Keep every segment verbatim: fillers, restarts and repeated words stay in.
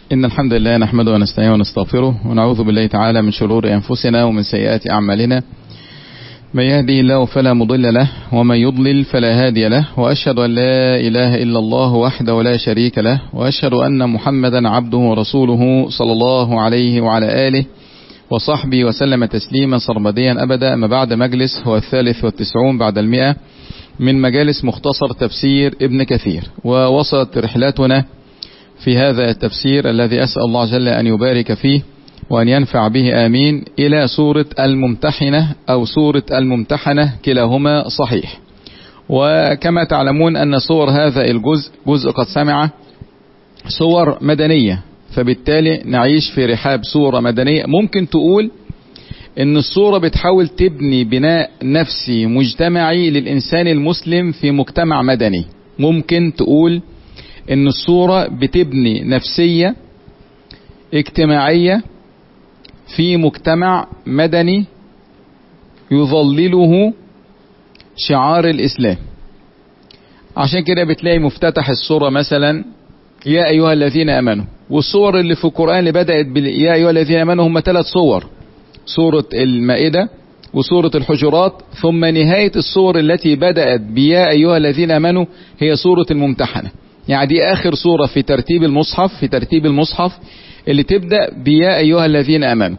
إن الحمد لله نحمده ونستعينه ونستغفره ونعوذ بالله تعالى من شرور أنفسنا ومن سيئات أعمالنا. من يهدي الله فلا مضل له ومن يضلل فلا هادي له، وأشهد أن لا إله إلا الله وحده لا شريك له، وأشهد أن محمدا عبده ورسوله صلى الله عليه وعلى آله وصحبه وسلم تسليما سرمديا أبدا. أما بعد، مجلس هو الثالث والتسعون بعد المئة من مجالس مختصر تفسير ابن كثير، ووصلت رحلتنا في هذا التفسير الذي أسأل الله جل أن يبارك فيه وأن ينفع به آمين إلى سورة الممتحنة أو سورة الممتحنة، كلاهما صحيح. وكما تعلمون أن صور هذا الجزء جزء قد سمع صور مدنية، فبالتالي نعيش في رحاب صورة مدنية. ممكن تقول إن الصورة بتحاول تبني بناء نفسي مجتمعي للإنسان المسلم في مجتمع مدني. ممكن تقول إن الصورة بتبني نفسية اجتماعية في مجتمع مدني يظلله شعار الإسلام. عشان كده بتلاقي مفتتح الصورة مثلا يا أيها الذين آمنوا، والصور اللي في القرآن اللي بدأت بال يا أيها الذين آمنوا هم ثلاث صور: سورة المائدة وسورة الحجرات، ثم نهاية الصور التي بدأت بيا أيها الذين آمنوا هي سورة الممتحنة. يعني دي آخر سورة في ترتيب المصحف في ترتيب المصحف اللي تبدأ بيا أيها الذين آمنوا.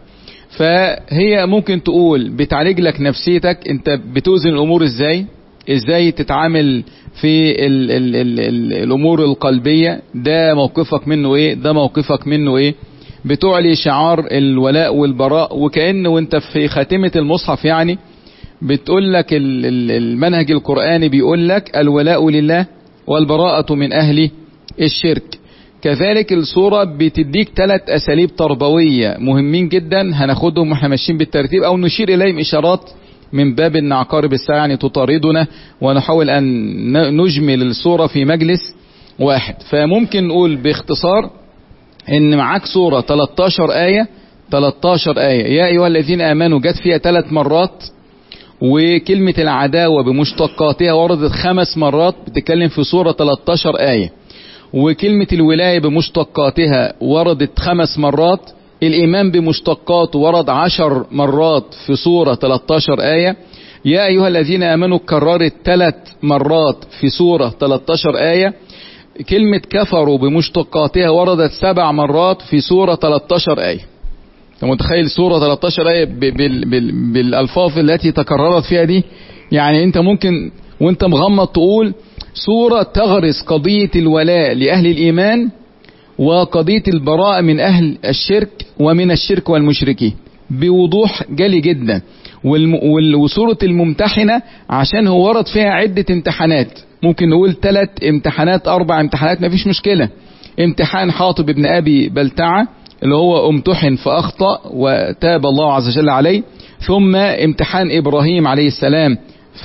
فهي ممكن تقول بتعالج لك نفسيتك، انت بتوزن الأمور ازاي ازاي تتعامل في ال ال ال ال الأمور القلبية، ده موقفك منه ايه، ده موقفك منه ايه. بتعلي شعار الولاء والبراء، وكأن وانت في خاتمة المصحف يعني بتقول لك المنهج القرآني بيقول لك الولاء لله والبراءة من أهل الشرك. كذلك السورة بتديك ثلاث أساليب تربوية مهمين جدا، هناخدهم واحنا ماشيين بالترتيب أو نشير إليهم إشارات من باب إن عقارب الساعة يعني تطاردنا، ونحاول أن نجمل السورة في مجلس واحد. فممكن نقول باختصار إن معاك سورة ثلاثة عشر آية ثلاثة عشر آية يا أيها الذين آمنوا جت فيها ثلاث مرات، وكلمة العداوة بمشتقاتها وردت خمس مرات، بتتكلم في سورة ثلاثة عشر آية. وكلمة الولاية بمشتقاتها وردت خمس مرات، الإيمان بمشتقاته ورد عشر مرات في سورة ثلاثة عشر آية. يا أيها الذين آمنوا كررت ثلاث مرات في سورة ثلاثة عشر آية. كلمة كفروا بمشتقاتها وردت سبع مرات في سورة ثلاثة عشر آية. انت متخيل سورة ثلاثة عشر آية بالألفاظ التي تكررت فيها دي؟ يعني انت ممكن وانت مغمض تقول سورة تغرس قضية الولاء لأهل الإيمان وقضية البراءة من أهل الشرك ومن الشرك والمشركين بوضوح جلي جدا. وسورة الممتحنة عشان هو ورد فيها عدة امتحانات، ممكن نقول ثلاث امتحانات أربع امتحانات مفيش مشكلة. امتحان حاطب بن أبي بلتعة اللي هو امتحن فأخطأ وتاب الله عز وجل عليه، ثم امتحان إبراهيم عليه السلام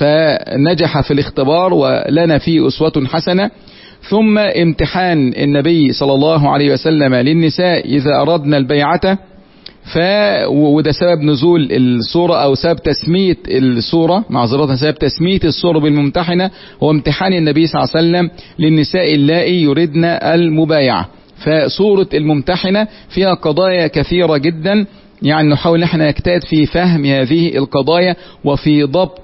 فنجح في الاختبار ولنا فيه أسوة حسنة، ثم امتحان النبي صلى الله عليه وسلم للنساء إذا أردنا البيعة، ف وده سبب نزول السورة أو سبب تسمية السورة معذرة سبب تسمية السورة بالممتحنة هو امتحان النبي صلى الله عليه وسلم للنساء اللائي يردن المبايعة. فسورة الممتحنة فيها قضايا كثيرة جدا، يعني نحاول نحن نجتهد في فهم هذه القضايا وفي ضبط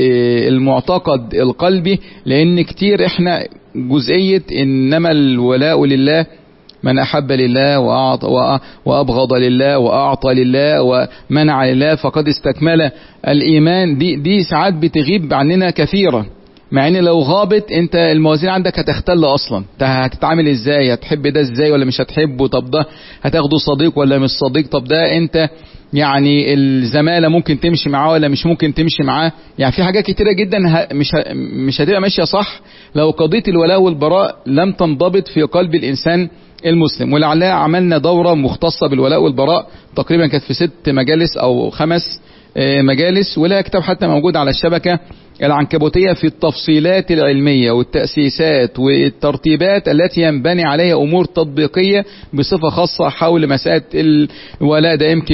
المعتقد القلبي، لأن كتير احنا جزئية إنما الولاء لله من أحب لله وأعطى وأبغض لله وأعطى لله ومنع لله فقد استكمل الإيمان، دي دي ساعات بتغيب عننا كثيرا، مع ان لو غابت انت الموازين عندك هتختل اصلا. انت هتتعامل ازاي، هتحب ده ازاي ولا مش هتحبه، طب ده هتاخده صديق ولا مش صديق، طب ده انت يعني الزمالة ممكن تمشي معاه ولا مش ممكن تمشي معاه. يعني في حاجات كتيرة جدا مش مش هتبقى ماشية صح لو قضية الولاء والبراء لم تنضبط في قلب الانسان المسلم. ولعلها عملنا دورة مختصة بالولاء والبراء تقريبا كانت في ست مجالس او خمس مجالس، ولا كتاب حتى موجود على الشبكة العنكبوتية في التفصيلات العلمية والتأسيسات والترتيبات التي ينبني عليها أمور تطبيقية بصفة خاصة حول مسألة الولاء، ده يمكن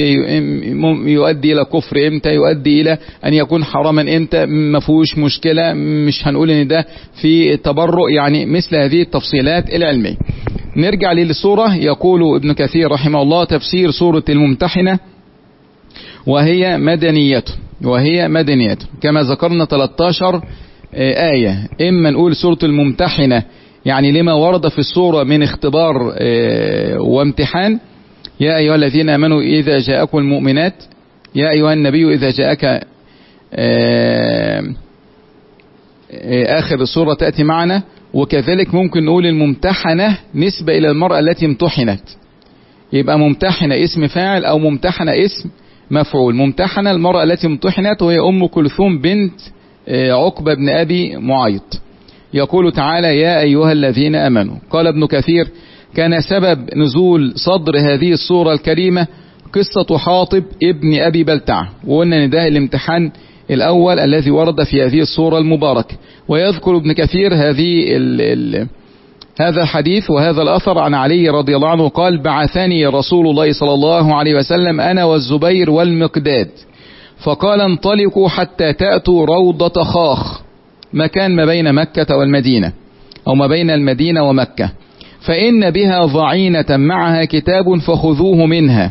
يؤدي إلى كفر إمتى، يؤدي إلى أن يكون حراما إمتى، ما فيهوش مشكلة، مش هنقول إن ده في تبرؤ، يعني مثل هذه التفصيلات العلمية. نرجع للسورة. يقول ابن كثير رحمه الله تفسير سورة الممتحنة: وهي مدنية وهي مدنية كما ذكرنا ثلاثة عشر آية. إما نقول سورة الممتحنة يعني لما ورد في السورة من اختبار وامتحان: يا أيها الذين آمنوا إذا جاءكم المؤمنات، يا أيها النبي إذا جاءك، آخر السورة تأتي معنا. وكذلك ممكن نقول الممتحنة نسبة إلى المرأة التي امتحنت، يبقى ممتحنة اسم فاعل أو ممتحنة اسم مفعول. ممتحنة المرأة التي امتحنت وهي أم كلثوم بنت عقبة بن أبي معيط. يقول تعالى: يا أيها الذين آمنوا. قال ابن كثير: كان سبب نزول صدر هذه السورة الكريمة قصة حاطب ابن أبي بلتع، وقلنا ان ده الامتحان الأول الذي ورد في هذه السورة المباركة. ويذكر ابن كثير هذه ال ال هذا الحديث وهذا الأثر عن علي رضي الله عنه قال: بعثني رسول الله صلى الله عليه وسلم أنا والزبير والمقداد، فقال: انطلقوا حتى تأتوا روضة خاخ، مكان ما بين مكة والمدينة أو ما بين المدينة ومكة، فإن بها ضعينة معها كتاب فخذوه منها.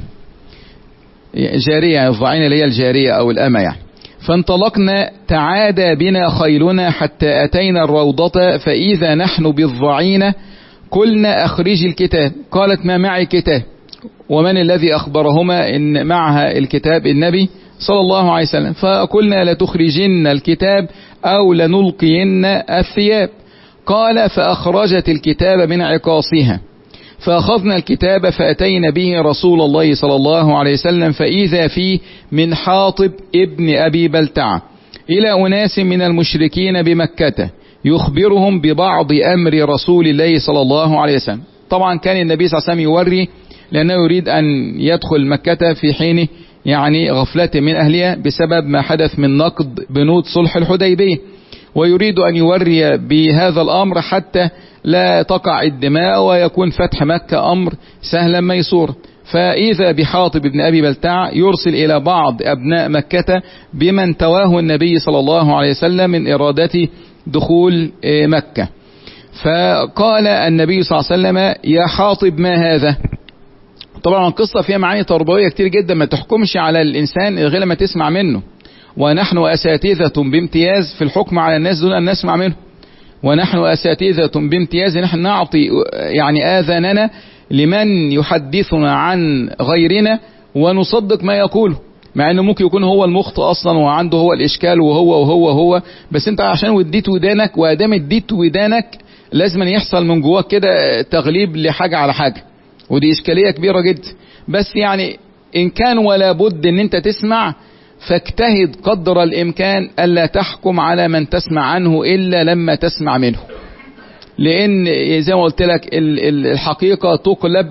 جارية، الضعينة اللي هي الجارية أو الأمة يعني. فانطلقنا تعادى بنا خيلنا حتى أتينا الروضة، فإذا نحن بالضعينة قلنا: أخرج الكتاب. قالت: ما معي كتاب. ومن الذي أخبرهما إن معها الكتاب؟ النبي صلى الله عليه وسلم. فقلنا: لتخرجن الكتاب أو لنلقين الثياب. قال: فأخرجت الكتاب من عقاصها، فأخذنا الكتاب فأتينا به رسول الله صلى الله عليه وسلم، فإذا فيه من حاطب ابن أبي بلتع إلى أناس من المشركين بمكة يخبرهم ببعض أمر رسول الله صلى الله عليه وسلم. طبعا كان النبي صلى الله عليه وسلم يوري، لأنه يريد أن يدخل مكة في حين يعني غفلة من أهلها بسبب ما حدث من نقض بنود صلح الحديبية، ويريد أن يوري بهذا الأمر حتى لا تقع الدماء ويكون فتح مكة أمر سهلا ميسورا. فإذا بحاطب بن أبي بلتع يرسل إلى بعض أبناء مكة بمن تواه النبي صلى الله عليه وسلم من إرادة دخول مكة. فقال النبي صلى الله عليه وسلم: يا حاطب ما هذا؟ طبعا القصة فيها معاني تربوية كتير جدا، ما تحكمش على الإنسان غير لما تسمع منه، ونحن أساتذة بامتياز في الحكم على الناس دون أن نسمع منه. ونحن أساتذة بامتياز نحن نعطي يعني آذاننا لمن يحدثنا عن غيرنا ونصدق ما يقوله، مع انه ممكن يكون هو المخطئ اصلا وعنده هو الاشكال وهو وهو هو بس انت عشان وديت ودانك، وادام اديت ودانك لازم يحصل من جواك كده تغليب لحاجة على حاجة، ودي اشكالية كبيرة جدا. بس يعني ان كان ولا بد ان انت تسمع، فاجتهد قدر الامكان الا تحكم على من تسمع عنه الا لما تسمع منه، لان زي ما قلت لك الحقيقة تقلب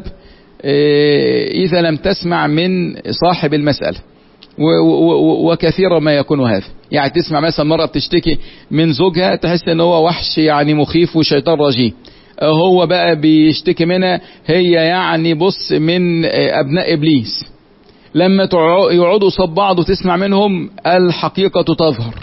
اذا لم تسمع من صاحب المسألة، وكثيرا ما يكون هذا. يعني تسمع مثلا مرة بتشتكي من زوجها تحس ان هو وحش يعني مخيف وشيطان رجيم، هو بقى بيشتكي منها هي يعني بص من ابناء ابليس. لما يقعدوا صب بعض وتسمع منهم الحقيقة تظهر،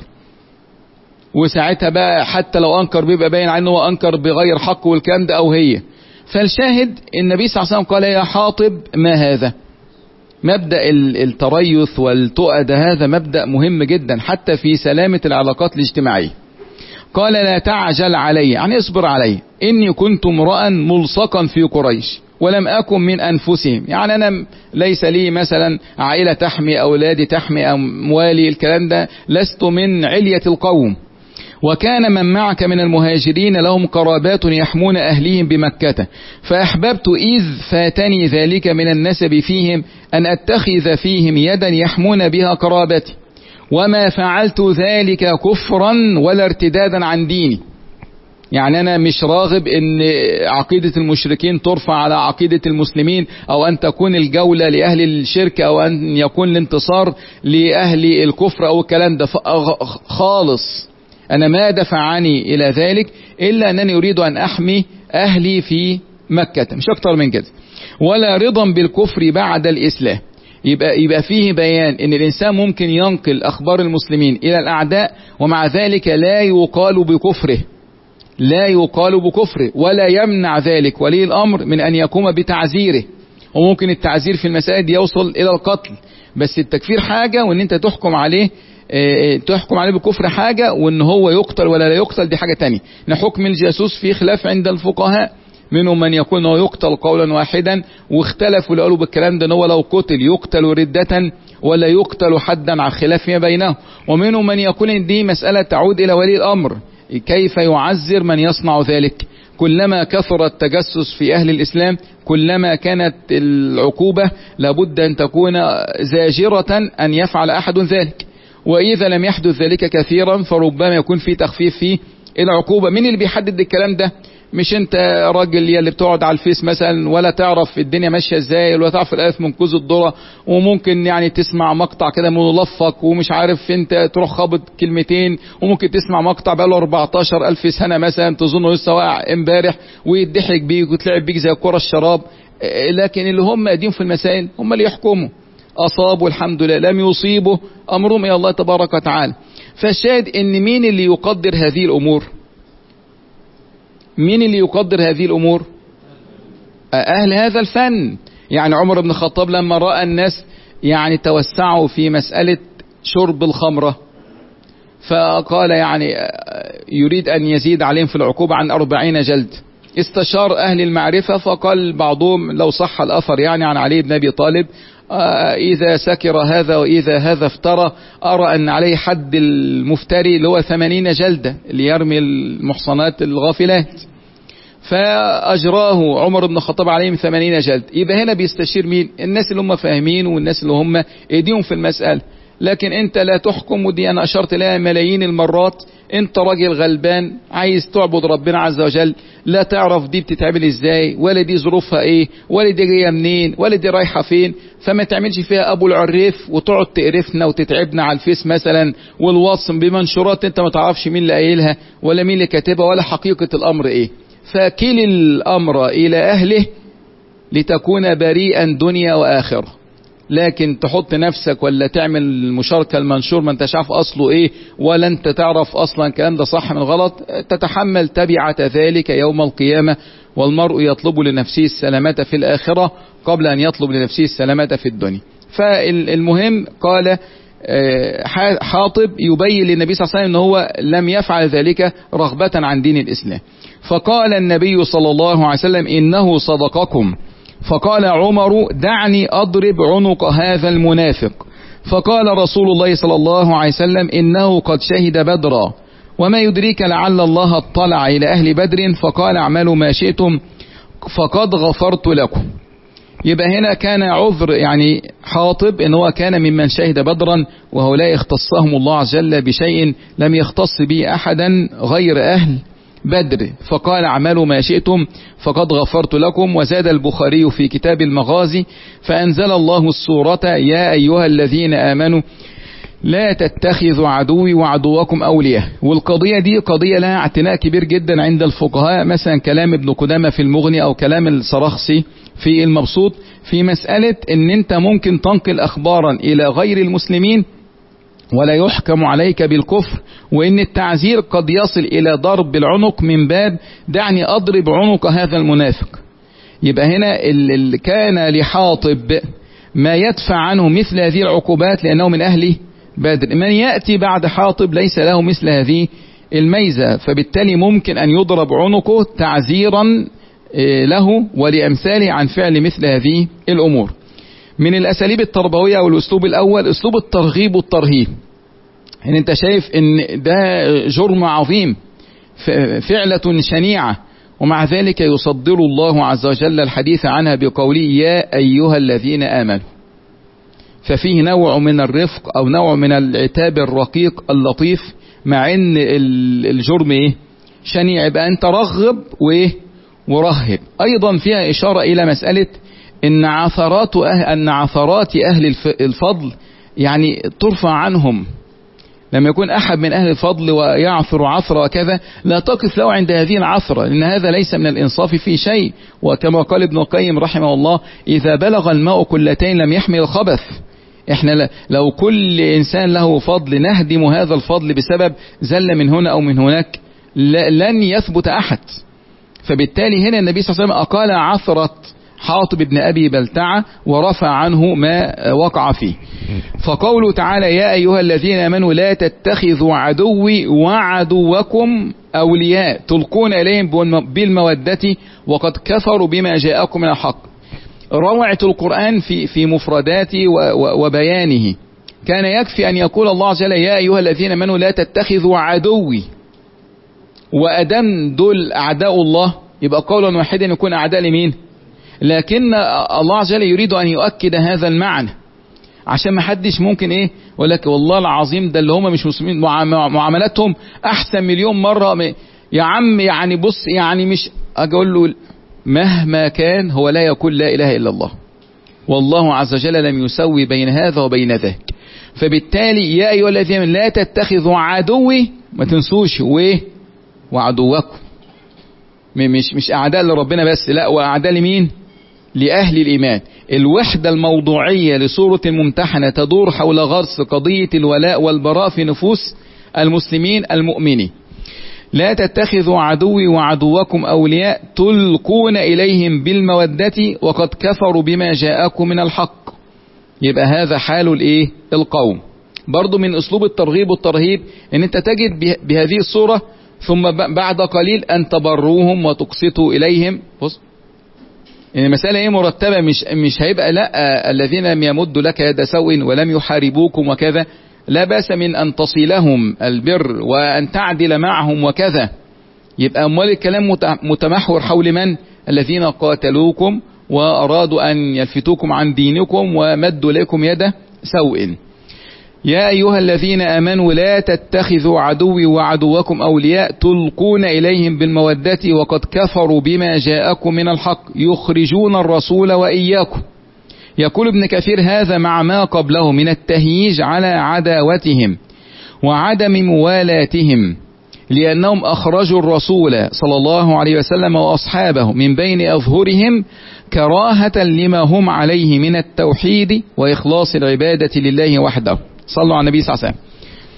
وساعتها بقى حتى لو انكر بيبقى باين عنه هو انكر بغير حق والكلام ده او هي. فالشاهد النبي صلى الله عليه وسلم قال: يا حاطب ما هذا؟ مبدأ التريث والتؤى ده هذا مبدأ مهم جدا حتى في سلامة العلاقات الاجتماعية. قال: لا تعجل علي، يعني اصبر علي، إني كنت امرأ ملصقا في قريش ولم أكن من أنفسهم، يعني أنا ليس لي مثلا عائلة تحمي أولادي تحمي أموالي الكلام ده، لست من علية القوم. وكان من معك من المهاجرين لهم قرابات يحمون أهليهم بمكة، فأحببت إذ فاتني ذلك من النسب فيهم أن أتخذ فيهم يدا يحمون بها قرابتي، وما فعلت ذلك كفرا ولا ارتدادا عن ديني. يعني أنا مش راغب أن عقيدة المشركين ترفع على عقيدة المسلمين، أو أن تكون الجولة لأهل الشرك، أو أن يكون الانتصار لأهل الكفر أو الكلام ده خالص. أنا ما دفعني إلى ذلك إلا أنني أريد أن أحمي أهلي في مكة، مش أكتر من كده. ولا رضا بالكفر بعد الإسلام. يبقى, يبقى فيه بيان أن الإنسان ممكن ينقل أخبار المسلمين إلى الأعداء ومع ذلك لا يقال بكفره، لا يقال بكفره، ولا يمنع ذلك ولي الأمر من أن يقوم بتعزيره. وممكن التعزير في المسائل دي يوصل إلى القتل، بس التكفير حاجة، وإن أنت تحكم عليه اه تحكم عليه بالكفر حاجة، وإن هو يقتل ولا لا يقتل دي حاجة تانية. حكم الجاسوس فيه خلاف عند الفقهاء، منهم من يقول انه يقتل قولا واحدا، واختلفوا اللي قالوا بالكلام ده ان هو لو قتل يقتل ردة ولا يقتل حدا على خلاف فيما بينهم. ومنهم من يقول ان دي مسألة تعود الى ولي الامر، كيف يعزر من يصنع ذلك. كلما كثر التجسس في اهل الاسلام كلما كانت العقوبة لابد ان تكون زاجرة ان يفعل احد ذلك، واذا لم يحدث ذلك كثيرا فربما يكون في تخفيف في العقوبة. مين اللي بيحدد الكلام ده؟ مش انت راجل اللي بتقعد على الفيس مثلا ولا تعرف الدنيا ماشيه ازاي ولا تعرف الاف من كوز الذره، وممكن يعني تسمع مقطع كده ملفق ومش عارف انت تروح خابط كلمتين، وممكن تسمع مقطع بقاله أربعتاشر ألف سنه مثلا تظنه لسه واقع امبارح ويضحك بيك وتلعب بيك زي كرة الشراب. لكن اللي هم قاعدين في المسائل هم اللي يحكموا، اصابوا الحمد لله، لم يصيبوا امرهم الى الله تبارك وتعالى. فالشاهد ان مين اللي يقدر هذه الامور؟ مين اللي يقدر هذه الأمور؟ أهل هذا الفن. يعني عمر بن الخطاب لما رأى الناس يعني توسعوا في مسألة شرب الخمرة، فقال يعني يريد أن يزيد عليهم في العقوبة عن أربعين جلد. استشار أهل المعرفة فقال بعضهم لو صح الأثر يعني عن علي بن أبي طالب إذا سكر هذا وإذا هذا افترى أرى أن عليه حد المفتري اللي هو ثمانين جلدة اللي يرمي المحصنات الغافلات، فأجراه عمر بن الخطاب عليهم ثمانين جلد. يبقى هنا بيستشير مين؟ الناس اللي هم فاهمين والناس اللي هم ايديهم في المسألة. لكن انت لا تحكم، ودي انا اشرت لها ملايين المرات. انت راجل غلبان عايز تعبد ربنا عز وجل، لا تعرف دي بتتعمل ازاي ولا دي ظروفها ايه ولا دي جايه منين ولا دي رايحه فين، فما تعملش فيها ابو العريف وتقعد تقرفنا وتتعبنا على الفيس مثلا والواتس بمنشورات انت ما تعرفش مين اللي قايلها ولا مين اللي كاتبها ولا حقيقه الامر ايه. فكل الامر الى اهله لتكون بريئا دنيا واخره. لكن تحط نفسك ولا تعمل مشاركة المنشور ما انت عارف اصله ايه ولا انت تعرف اصلا الكلام ده صح من غلط، تتحمل تبعة ذلك يوم القيامة. والمرء يطلب لنفسه السلامة في الآخرة قبل ان يطلب لنفسه السلامة في الدنيا. فالمهم قال حاطب يبين للنبي صلى الله عليه وسلم ان هو لم يفعل ذلك رغبة عن دين الإسلام. فقال النبي صلى الله عليه وسلم إنه صدقكم. فقال عمر دعني أضرب عنق هذا المنافق. فقال رسول الله صلى الله عليه وسلم إنه قد شهد بدرا وما يدريك لعل الله اطلع إلى أهل بدر فقال اعملوا ما شئتم فقد غفرت لكم. يبقى هنا كان عذر يعني حاطب ان هو كان ممن شهد بدرا، وهؤلاء اختصهم الله عز وجل بشيء لم يختص به أحدا غير أهل بدر. فقال اعملوا ما شئتم فقد غفرت لكم. وزاد البخاري في كتاب المغازي فأنزل الله السورة يا أيها الذين آمنوا لا تتخذوا عدوي وعدوكم أولياء. والقضية دي قضية لها اعتناء كبير جدا عند الفقهاء، مثلا كلام ابن قدامة في المغني أو كلام الصراخسي في المبسوط في مسألة ان انت ممكن تنقل أخبارا إلى غير المسلمين ولا يحكم عليك بالكفر، وإن التعزير قد يصل إلى ضرب العنق من باب دعني أضرب عنق هذا المنافق. يبقى هنا اللي كان لحاطب ما يدفع عنه مثل هذه العقوبات لأنه من أهل بدر. من يأتي بعد حاطب ليس له مثل هذه الميزة، فبالتالي ممكن أن يضرب عنقه تعزيرا له ولأمثاله عن فعل مثل هذه الأمور. من الأساليب التربوية والأسلوب الأول أسلوب الترغيب والترهيب. يعني أنت شايف أن ده جرم عظيم فعلة شنيعة، ومع ذلك يصدر الله عز وجل الحديث عنها بقوله يا أيها الذين آمنوا. ففيه نوع من الرفق أو نوع من العتاب الرقيق اللطيف، مع أن الجرم إيه؟ شنيع. يبقى أنت رغب وإيه؟ ورهب. أيضا فيها إشارة إلى مسألة إن عثرات أهل, أن عثرات أهل الفضل يعني ترفع عنهم. لما يكون أحد من أهل الفضل ويعثر عثرة كذا لا تقف له عند هذه العثرة، لأن هذا ليس من الإنصاف في شيء. وكما قال ابن القيم رحمه الله إذا بلغ الماء كلتين لم يحمل الخبث. احنا لو كل إنسان له فضل نهدم هذا الفضل بسبب زل من هنا أو من هناك لن يثبت أحد. فبالتالي هنا النبي صلى الله عليه وسلم أقال عثرة حاطب بن أبي بلتعة ورفع عنه ما وقع فيه. فقوله تعالى يا أيها الذين آمنوا لا تتخذوا عدوي وعدوكم أولياء تلقون إليهم بالمودة وقد كفروا بما جاءكم من الحق. روعة القرآن في في مفرداته وبيانه. كان يكفي أن يقول الله عز وجل يا أيها الذين آمنوا لا تتخذوا عدوي، وأدم دول أعداء الله يبقى قولا واحدا يكون أعداء لمين؟ لكن الله عز وجل يريد أن يؤكد هذا المعنى عشان ما حدش ممكن ايه يقول لك والله العظيم ده اللي هم مش مسلمين معاملاتهم احسن مليون مرة. يا عم يعني بص يعني مش اقول له مهما كان هو لا يقول لا اله الا الله، والله عز وجل لم يسوي بين هذا وبين ذاك. فبالتالي يا ايها الذين لا تتخذوا عدوي، ما تنسوش وايه وعدوكم، مش مش اعداء لربنا بس، لا واعداء لمين؟ لأهل الإيمان. الوحدة الموضوعية لسورة الممتحنة تدور حول غرس قضية الولاء والبراء في نفوس المسلمين المؤمنين. لا تتخذوا عدوي وعدوكم أولياء تلقون إليهم بالمودة وقد كفروا بما جاءكم من الحق. يبقى هذا حال الإيه؟ القوم. برضو من أسلوب الترغيب والترهيب إن أنت تجد بهذه الصورة ثم بعد قليل أن تبروهم وتقسطوا إليهم. بص إن المسألة ايه مرتبة، مش مش هيبقى لا الذين لم يمدوا لك يد سوء ولم يحاربوكم وكذا، لا بأس من أن تصلهم البر وأن تعدل معهم وكذا. يبقى أموال الكلام متمحور حول من؟ الذين قاتلوكم وأرادوا أن يلفتوكم عن دينكم ومدوا لكم يد سوء. يا أيها الذين آمنوا لا تتخذوا عدوي وعدوكم أولياء تلقون إليهم بالمودة وقد كفروا بما جاءكم من الحق يخرجون الرسول وإياكم. يقول ابن كثير هذا مع ما قبله من التهييج على عداوتهم وعدم موالاتهم، لأنهم أخرجوا الرسول صلى الله عليه وسلم وأصحابه من بين أظهرهم كراهة لما هم عليه من التوحيد وإخلاص العبادة لله وحده. صلوا على النبي صلى الله عليه وسلم.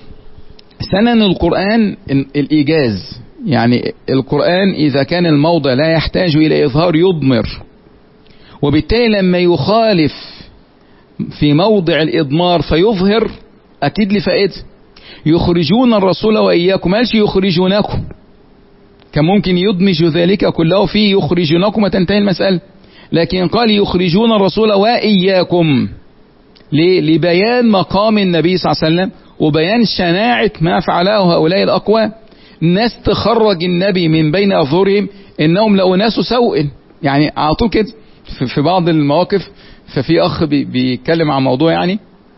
سنن القرآن الإيجاز، يعني القرآن إذا كان الموضع لا يحتاج إلى إظهار يضمر، وبالتالي لما يخالف في موضع الإضمار فيظهر أكيد لفائدة. يخرجون الرسول وإياكم، مالش يخرجونكم، كان ممكن يدمج ذلك كله فيه يخرجونكم وتنتهي المسألة، لكن قال يخرجون الرسول وإياكم لبيان مقام النبي صلى الله عليه وسلم وبيان شناعة ما فعله هؤلاء الأقوام. الناس تخرج النبي من بين أظهرهم إنهم لأناس سوء، يعني على طول كده في بعض المواقف. ففي أخ بيتكلم عن موضوع يعني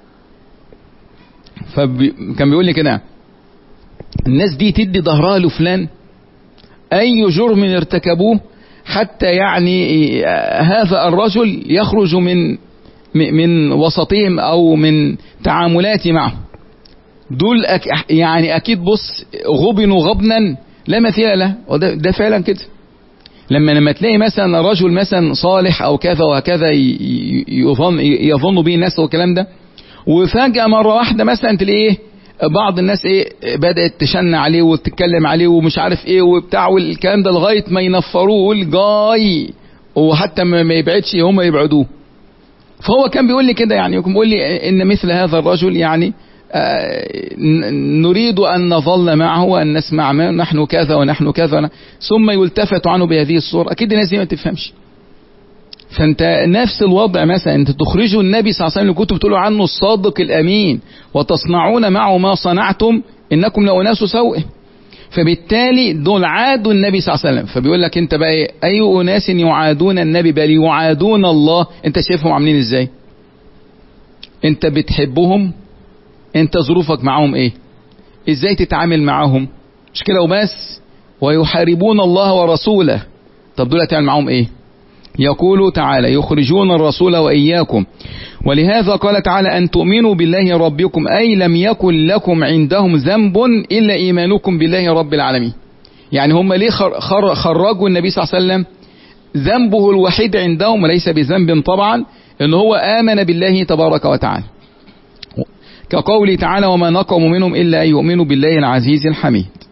فكان بيقول لي كده الناس دي تدي ظهرها لفلان أي جرم ارتكبوه حتى يعني هذا الرجل يخرج من من وسطهم أو من تعاملات معه. دول أك يعني أكيد بص غبنوا غبنا لا مثيل له، وده ده فعلا كده. لما لما تلاقي مثلا رجل مثلا صالح أو كذا وكذا يظن يظن به الناس والكلام ده، وفجأة مرة واحدة مثلا تلاقيه بعض الناس ايه بدأت تشن عليه وتتكلم عليه ومش عارف ايه وبتاع والكلام ده لغاية ما ينفروه الجاي، وحتى ما يبعدش هم يبعدوه. فهو كان بيقول لي كده، يعني بيقول لي ان مثل هذا الرجل يعني آه نريد ان نظل معه وان نسمع منه نحن كذا ونحن كذا، ثم يلتفت عنه بهذه الصورة. اكيد الناس دي ما تفهمش. فانت نفس الوضع، مثلا انت تخرجوا النبي صلى الله عليه وسلم اللي كنتوا بتقولوا عنه الصادق الامين وتصنعون معه ما صنعتم انكم لأناس سوء. فبالتالي دول عادوا النبي صلى الله عليه وسلم. فبيقول لك انت بقى ايه؟ اي اناس يعادون النبي بل يعادون الله. انت شايفهم عاملين ازاي؟ انت بتحبهم؟ انت ظروفك معهم ايه؟ ازاي تتعامل معهم؟ مش كده وبس، ويحاربون الله ورسوله. طب دول هتعمل معهم ايه؟ يقول تعالى يخرجون الرسول وإياكم. ولهذا قال تعالى أن تؤمنوا بالله ربكم أي لم يكن لكم عندهم ذنب إلا إيمانكم بالله رب العالمين. يعني هم ليه خرجوا النبي صلى الله عليه وسلم؟ ذنبه الوحيد عندهم وليس بذنب طبعا إن هو آمن بالله تبارك وتعالى، كقوله تعالى وما نقموا منهم إلا أن يؤمنوا بالله العزيز الحميد.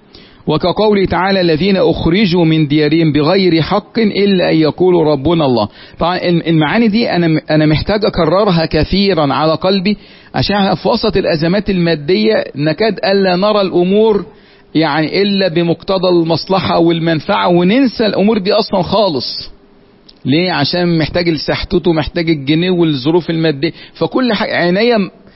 وكقوله تعالى الذين أخرجوا من ديارهم بغير حق إلا أن يقولوا ربنا الله. طبعا المعاني دي أنا أنا محتاج أكررها كثيرا على قلبي، عشان في وسط الأزمات المادية نكاد ألا نرى الأمور يعني إلا بمقتضى المصلحة والمنفعة، وننسى الأمور دي أصلا خالص. ليه؟ عشان محتاج السحتوت ومحتاج الجنيه والظروف المادية، فكل حاجة عينيا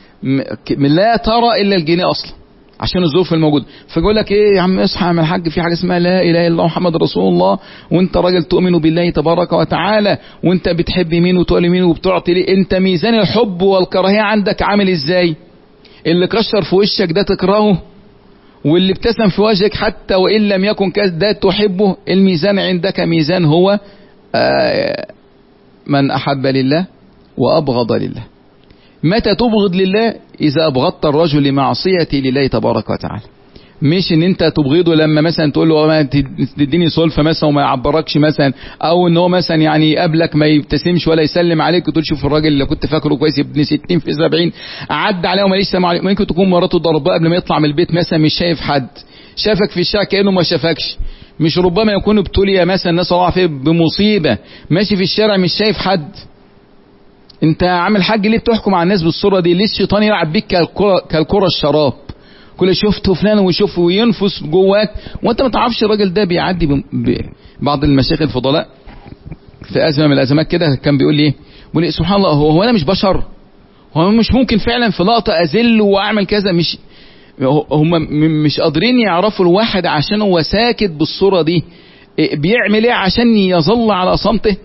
لا ترى إلا الجنيه أصلا عشان الظروف الموجودة. فيقول لك ايه يا عم اصحى يا الحاج، في حاجة اسمها لا اله الا الله محمد رسول الله، وانت راجل تؤمن بالله تبارك وتعالى، وانت بتحب مين وتقول مين وبتعطي ليه. انت ميزان الحب والكراهية عندك عامل ازاي؟ اللي كشر في وشك ده تكرهه، واللي ابتسم في وجهك حتى وان لم يكن ده تحبه. الميزان عندك ميزان هو آه من احب لله وابغض لله. متى تبغض لله؟ إذا أبغضت الرجل لمعصية لله تبارك وتعالى. مش ان انت تبغضه لما مثلا تقول له ما تديني سلفة مثلا وما يعبركش مثلا، او ان هو مثلا يعني يقابلك ما يبتسمش ولا يسلم عليك وتقول شوف الراجل اللي كنت فاكره كويس ابن ستين في سبعين عدى عليه وما ليش سلام عليك. ممكن تكون مراته ضرباه قبل ما يطلع من البيت مثلا، مش شايف حد، شافك في الشارع كأنه ما شافكش. مش ربما يكون ابتلي مثلا الناس الله فيه بمصيبة، ماشي في الشارع مش شايف حد. انت عامل حاج ليه بتحكم على الناس بالصورة دي؟ ليه الشيطان يلعب بيك كالكرة, كالكرة الشراب؟ كل شفته فلان ويشوفه وينفس جواك وانت ما تعرفش الراجل ده بيعدي. بعض المشايخ الفضلاء في أزمة من الأزمات كده كان بيقول لي بيقول لي سبحان الله، هو, هو أنا مش بشر؟ هو مش ممكن فعلا في لقطة أذل وأعمل كذا؟ مش هم مش قادرين يعرفوا الواحد عشان هو ساكت بالصورة دي بيعمل ايه عشان يظل على صمته.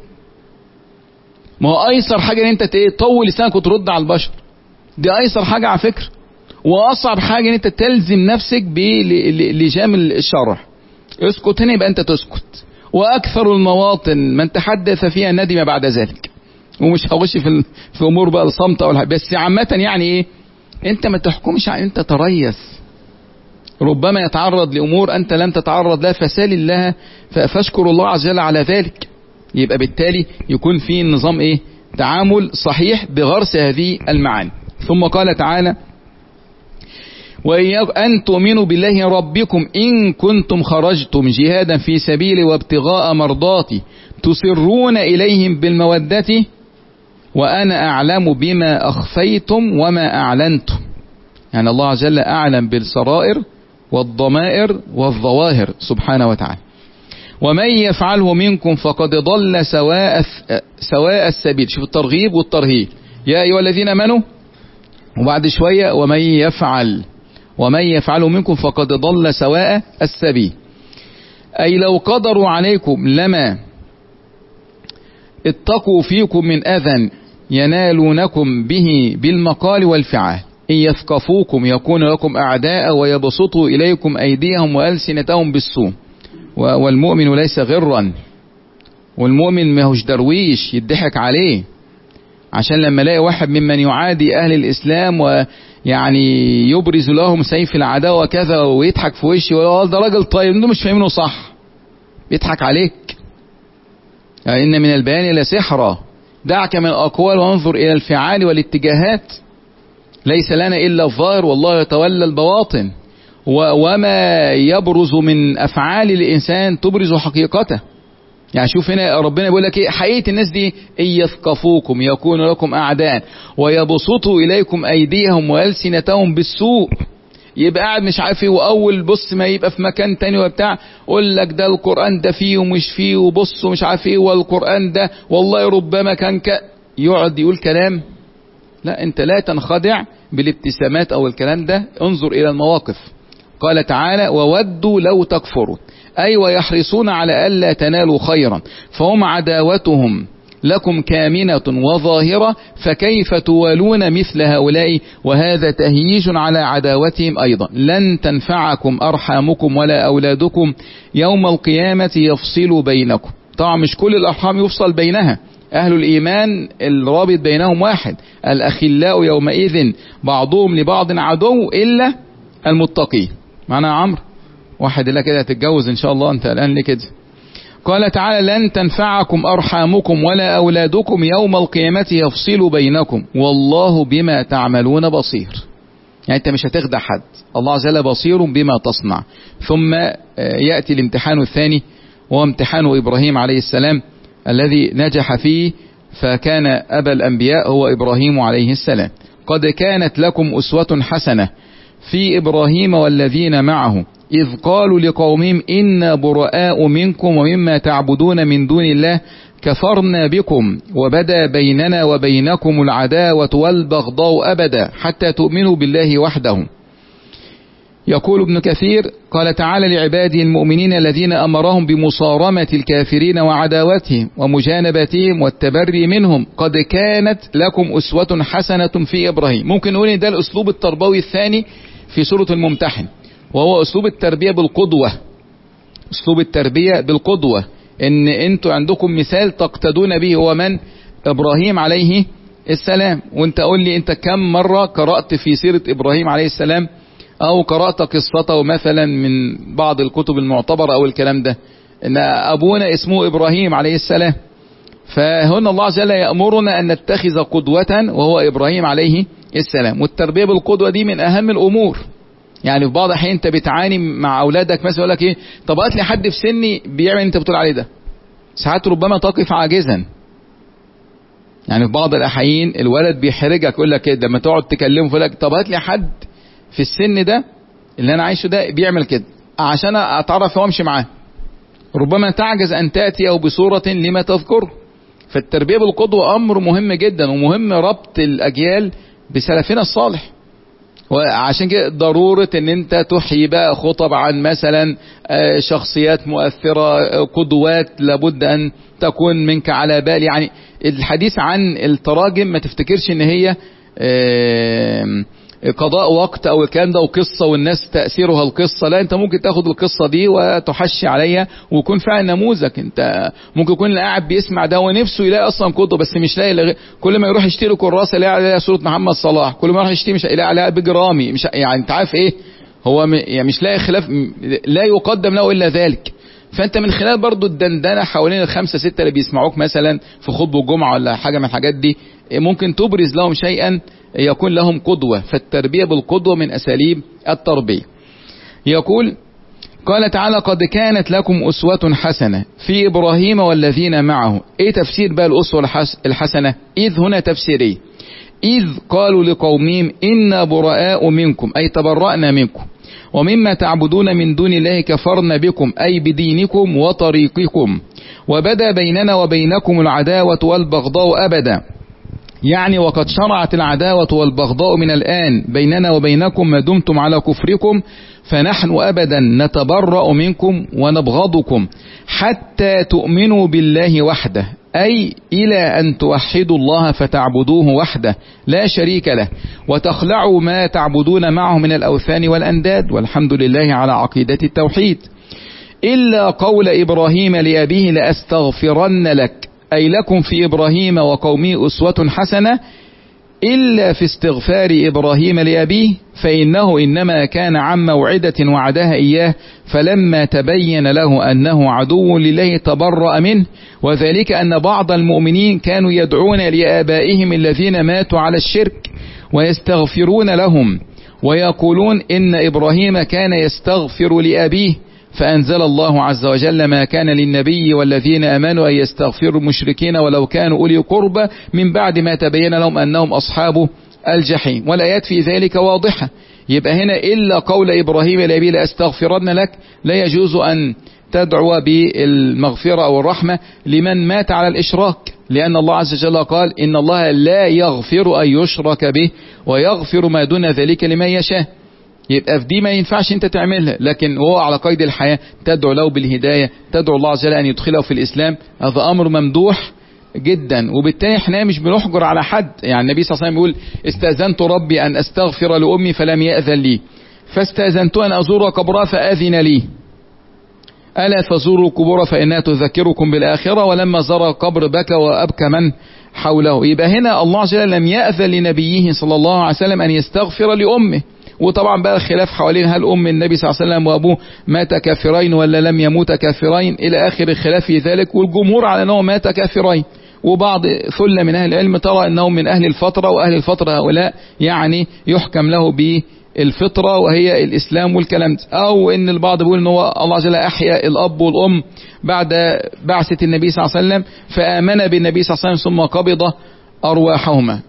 ما هو ايسر حاجة ان انت تطول لسانك وترد على البشر، دي ايسر حاجة على فكرة. واصعب حاجة ان انت تلزم نفسك بلجام الشرع. اسكت هنا يبقى انت تسكت. واكثر المواطن من تحدث فيها ندم بعد ذلك. ومش هغش في في امور بقى الصمت او بس عامة يعني ايه، انت ما تحكمش، انت تريث. ربما يتعرض لامور انت لم تتعرض لها فسال الله فاشكر الله عز وجل على ذلك. يبقى بالتالي يكون في نظام ايه، تعامل صحيح بغرس هذه المعاني. ثم قال تعالى وأن تؤمنوا بالله ربكم إن كنتم خرجتم جهادا في سبيلي وابتغاء مرضاتي تسرون إليهم بالمودة وأنا أعلم بما أخفيتم وما أعلنتم. يعني الله عز وجل أعلم بالسرائر والضمائر والظواهر سبحانه وتعالى. ومن يفعله منكم فقد ضل سواء سواء السبيل. شوف الترغيب والترهيب، يا أيها الذين آمنوا، وبعد شوية ومن يفعل ومن يفعله منكم فقد ضل سواء السبيل. أي لو قدروا عليكم لما اتقوا فيكم من أذى ينالونكم به بالمقال والفعال. إن يثقفوكم يكون لكم أعداء ويبسطوا إليكم أيديهم وألسنتهم بالسوء. والمؤمن ليس غرا، والمؤمن ما هوش درويش يضحك عليه عشان لما الاقي واحد ممن يعادي أهل الإسلام ويعني يبرز لهم سيف العداوة وكذا ويضحك في وشي ويقول ده راجل طيب، انتوا مش فاهمينه صح، يضحك عليك. يعني إن من البيان لسحرا، دعك من الأقوال وانظر إلى الفعال والاتجاهات. ليس لنا إلا الظاهر والله يتولى البواطن. وما يبرز من أفعال الإنسان تبرز حقيقته. يعني شوف هنا ربنا بيقول لك ايه حقيقة الناس دي، إن يثقفوكم يكون لكم أعداء ويبسطوا إليكم أيديهم وألسنتهم بالسوء. يبقى قاعد مش عارف ايه، وأول بص ما يبقى في مكان تاني وبتاع يقول لك ده القرآن ده فيه ومش فيه، وبص ومش عارف ايه، والقرآن ده والله ربما كان ك... يقعد يقول كلام. لا، انت لا تنخدع بالابتسامات أو الكلام ده، انظر إلى المواقف. قال تعالى وودوا لو تكفروا، أي ويحرصون على ألا تنالوا خيرا فهم عداوتهم لكم كامنة وظاهرة فكيف توالون مثل هؤلاء وهذا تهييج على عداوتهم أيضا. لن تنفعكم أرحامكم ولا أولادكم يوم القيامة يفصل بينكم. طبعا مش كل الأرحام يفصل بينها، أهل الإيمان الرابط بينهم واحد، الأخلاء يومئذ بعضهم لبعض عدو إلا المتقين. معنا يا عمرو واحد إلا كده هتتجوز إن شاء الله، أنت الآن ليه كده؟ قال تعالى لن تنفعكم أرحامكم ولا أولادكم يوم القيامة يفصل بينكم والله بما تعملون بصير. يعني انت مش هتخدع حد، الله عز وجل بصير بما تصنع. ثم يأتي الامتحان الثاني وهو امتحان إبراهيم عليه السلام الذي نجح فيه، فكان أبا الأنبياء هو إبراهيم عليه السلام. قد كانت لكم أسوة حسنة في إبراهيم والذين معه إذ قالوا لقومهم إنا براء منكم ومما تعبدون من دون الله كفرنا بكم وبدا بيننا وبينكم العداوة والبغضاء أبدا حتى تؤمنوا بالله وحده. يقول ابن كثير قال تعالى لعباده المؤمنين الذين أمرهم بمصارمة الكافرين وعداوتهم ومجانبتهم والتبري منهم قد كانت لكم أسوة حسنة في إبراهيم. ممكن نقول ده الأسلوب التربوي الثاني في سورة الممتحن، وهو أسلوب التربية بالقدوة. أسلوب التربية بالقدوة إن أنتوا عندكم مثال تقتدون به، هو من؟ إبراهيم عليه السلام. وانت قول لي انت كم مرة قرأت في سيرة إبراهيم عليه السلام او قرأت قصته مثلا من بعض الكتب المعتبرة او الكلام ده، ان ابونا اسمه إبراهيم عليه السلام. فهنا الله عز وجل يأمرنا ان نتخذ قدوة وهو إبراهيم عليه السلام. والتربية بالقدوة دي من اهم الامور. يعني في بعض الاحيان انت بتعاني مع اولادك مثلا يقول لك ايه، طب هات لي حد في سني بيعمل انت بتقول عليه ده. ساعات ربما تقف عاجزا. يعني في بعض الاحيان الولد بيحرجك يقول لك كده لما تقعد تكلمه يقول لك طب هات لي حد في السن ده اللي انا عايشه ده بيعمل كده عشان اتعرف وامشي معاه. ربما تعجز ان تاتي او بصورة لما تذكر. فالتربية بالقدوة امر مهم جدا، ومهم ربط الاجيال بسلفنا الصالح. وعشان كده ضرورة ان انت تحيي بقى خطب عن مثلا شخصيات مؤثرة، قدوات لابد ان تكون منك على بال. يعني الحديث عن التراجم ما تفتكرش ان هي قضاء وقت او الكلام ده وقصة والناس تأثيرها القصة. لا، انت ممكن تاخد القصة دي وتحشي عليها ويكون فعلا نموذج. انت ممكن يكون اللي قاعد بيسمع ده ونفسه يلاقي اصلا قدوة بس مش لاقي لغ... كل ما يروح يشتري كراسة يلاقي عليها صورة محمد صلاح، كل ما يروح يشتري مش يلاقي عليها بجرامي، مش يعني انت عارف ايه هو م... يعني مش لاقي خلاف، لا يقدم له الا ذلك. فانت من خلال برضو الدندنة حوالين الخمسة ستة اللي بيسمعوك مثلا في خطبة الجمعة ولا حاجة من الحاجات دي ممكن تبرز لهم شيئا يكون لهم قدوة. فالتربية بالقدوة من أساليب التربية. يقول قال تعالى قد كانت لكم أسوة حسنة في إبراهيم والذين معه. ايه تفسير بقى الأسوة الحسنة؟ إذ هنا تفسيري. إذ قالوا لقومهم إنا براء منكم أي تبرأنا منكم ومما تعبدون من دون الله كفرنا بكم أي بدينكم وطريقكم وبدا بيننا وبينكم العداوة والبغضاء أبدا. يعني وقد شرعت العداوة والبغضاء من الآن بيننا وبينكم ما دمتم على كفركم، فنحن أبدا نتبرأ منكم ونبغضكم حتى تؤمنوا بالله وحده أي إلى أن توحدوا الله فتعبدوه وحده لا شريك له وتخلعوا ما تعبدون معه من الأوثان والأنداد، والحمد لله على عقيدة التوحيد. إلا قول إبراهيم لأبيه لأستغفرن لك أي لكم في إبراهيم وقومه أسوة حسنة إلا في استغفار إبراهيم لأبيه فإنه إنما كان عن موعدة وعدها إياه فلما تبين له أنه عدو لله تبرأ منه. وذلك أن بعض المؤمنين كانوا يدعون لآبائهم الذين ماتوا على الشرك ويستغفرون لهم ويقولون إن إبراهيم كان يستغفر لأبيه، فأنزل الله عز وجل ما كان للنبي والذين آمنوا أن يستغفروا المشركين ولو كانوا أولي قربى من بعد ما تبين لهم أنهم أصحاب الجحيم. والآيات في ذلك واضحة. يبقى هنا إلا قول إبراهيم لأبيه لأستغفرن لك لا يجوز أن تدعو بالمغفرة أو الرحمة لمن مات على الإشراك، لأن الله عز وجل قال إن الله لا يغفر أن يشرك به ويغفر ما دون ذلك لمن يشاء. يبقى في دي ما ينفعش انت تعملها، لكن هو على قيد الحياة تدعو له بالهداية، تدعو الله عز وجل أن يدخله في الإسلام، هذا أمر ممدوح جدا. وبالتالي احنا مش بنحجر على حد. يعني النبي صلى الله عليه وسلم يقول استأذنت ربي أن أستغفر لأمي فلم يأذن لي فاستأذنت أن أزور قبرها فأذن لي ألا فزوروا القبور فإنها تذكركم بالآخرة ولما زار القبر بكى وأبكى من حوله. يبقى هنا الله عز وجل لم يأذن لنبيه صلى الله عليه وسلم أن يستغفر لأمه. وطبعا بقى الخلاف حوالين هل أم النبي صلى الله عليه وسلم وأبوه مات كافرين ولا لم يموت كافرين إلى آخر الخلاف في ذلك، والجمهور على أنه مات كافرين، وبعض ثلة من أهل العلم ترى أنهم من أهل الفترة، وأهل الفترة هؤلاء يعني يحكم له الفطرة وهي الإسلام والكلام ده، أو إن البعض بيقول إن هو الله عز وجل أحيا الأب والأم بعد بعثة النبي صلى الله عليه وسلم فآمن بالنبي صلى الله عليه وسلم ثم قبض أرواحهما.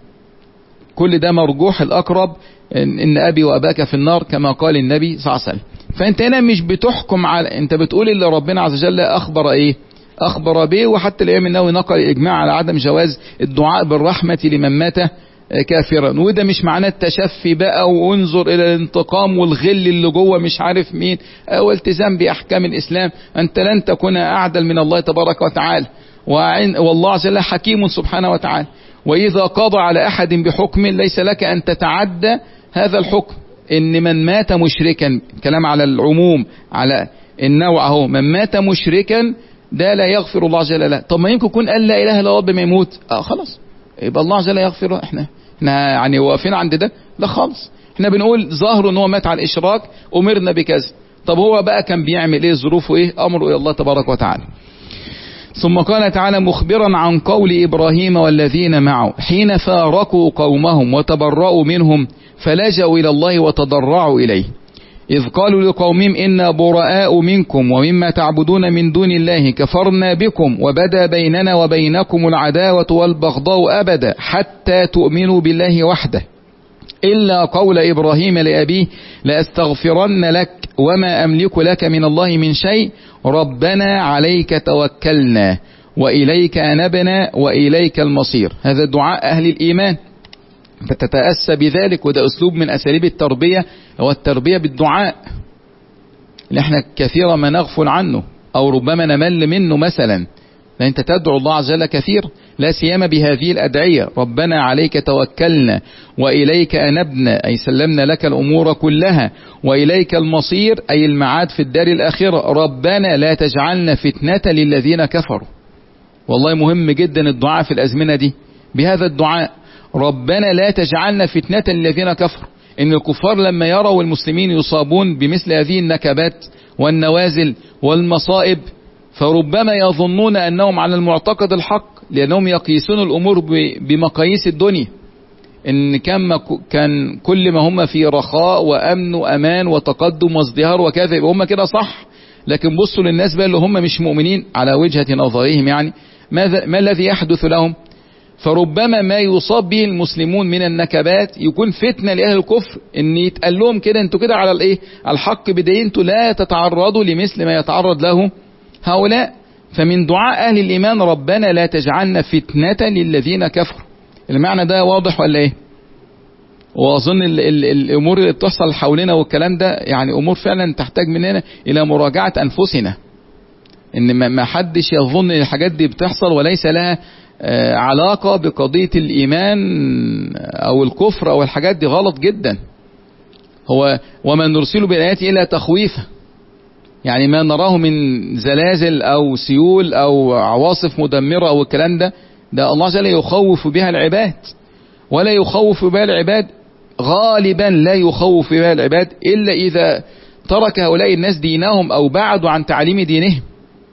كل ده مرجوح، الأقرب إن أبي وأباك في النار كما قال النبي صلى الله عليه وسلم. فأنت هنا مش بتحكم على، أنت بتقول اللي ربنا عز وجل أخبر إيه؟ أخبر به. وحتى الإمام النووي نقل الإجماع على عدم جواز الدعاء بالرحمة لمن مات كافرا، وده مش معناه التشفي بقى وانظر الى الانتقام والغل اللي جوه مش عارف مين، او التزام باحكام الاسلام. انت لن تكون اعدل من الله تبارك وتعالى، والله عز وجل حكيم سبحانه وتعالى. واذا قضى على احد بحكم ليس لك ان تتعدى هذا الحكم. ان من مات مشركا، كلام على العموم على النوع اهو، من مات مشركا ده لا يغفر الله عز وجل له. طب ما يمكن يكون قال لا اله الا الله قبل ما يموت، اه خلاص يبقى الله عز وجل يغفر. احنا احنا يعني واقفين عند ده؟ لا خالص. احنا بنقول ظاهر ان هو مات على الاشراك، امرنا بكذا. طب هو بقى كان بيعمل ايه؟ ظروفه ايه؟ امره الى الله تبارك وتعالى. ثم قال تعالى مخبرا عن قول ابراهيم والذين معه حين فارقوا قومهم وتبرأوا منهم فلجأوا الى الله وتضرعوا اليه إذ قالوا لقومهم إنا براء منكم ومما تعبدون من دون الله كفرنا بكم وبدا بيننا وبينكم العداوة والبغضاء أبدا حتى تؤمنوا بالله وحده إلا قول إبراهيم لأبيه لأستغفرن لك وما أملك لك من الله من شيء ربنا عليك توكلنا وإليك أنبنا وإليك المصير. هذا دعاء أهل الإيمان، فتتأسى بذلك. وده أسلوب من أساليب التربية، هو التربية بالدعاء اللي احنا كثيرا ما نغفل عنه أو ربما نمل منه. مثلا أنت تدعو الله عز وجل كثير، لا سيما بهذه الأدعية: ربنا عليك توكلنا وإليك أنبنا، أي سلمنا لك الأمور كلها، وإليك المصير أي المعاد في الدار الآخرة، ربنا لا تجعلنا فتنة للذين كفروا. والله مهم جدا الدعاء في الأزمنة دي بهذا الدعاء: ربنا لا تجعلنا فتنة للذين كفروا. إن الكفار لما يروا المسلمين يصابون بمثل هذه النكبات والنوازل والمصائب فربما يظنون أنهم على المعتقد الحق، لأنهم يقيسون الأمور بمقاييس الدنيا، إن كان كان كل ما هم في رخاء وأمن وأمان وتقدم وازدهار وكذا يبقى هم كده صح. لكن بصوا للناس بقى اللي هم مش مؤمنين على وجهة نظرهم، يعني ماذا ما الذي يحدث لهم؟ فربما ما يصاب به المسلمون من النكبات يكون فتنة لأهل الكفر، ان يتقال لهم كده انتوا كده على الايه؟ الحق، بدليل انتوا لا تتعرضوا لمثل ما يتعرض له هؤلاء. فمن دعاء اهل الايمان ربنا لا تجعلنا فتنة للذين كفروا. المعنى ده واضح ولا ايه؟ واظن ال ال الامور اللي بتحصل حولنا والكلام ده يعني امور فعلا تحتاج مننا الى مراجعة انفسنا، ان ما حدش يظن الحاجات دي بتحصل وليس لها علاقة بقضية الإيمان أو الكفر أو الحاجات دي. غلط جدا. هو وما نرسل بالآيات إلا تخويفا، يعني ما نراه من زلازل أو سيول أو عواصف مدمرة أو الكلام ده، ده الله جل يخوف بها العباد، ولا يخوف بها العباد غالبا، لا يخوف بها العباد إلا إذا ترك هؤلاء الناس دينهم أو بعدوا عن تعليم دينهم.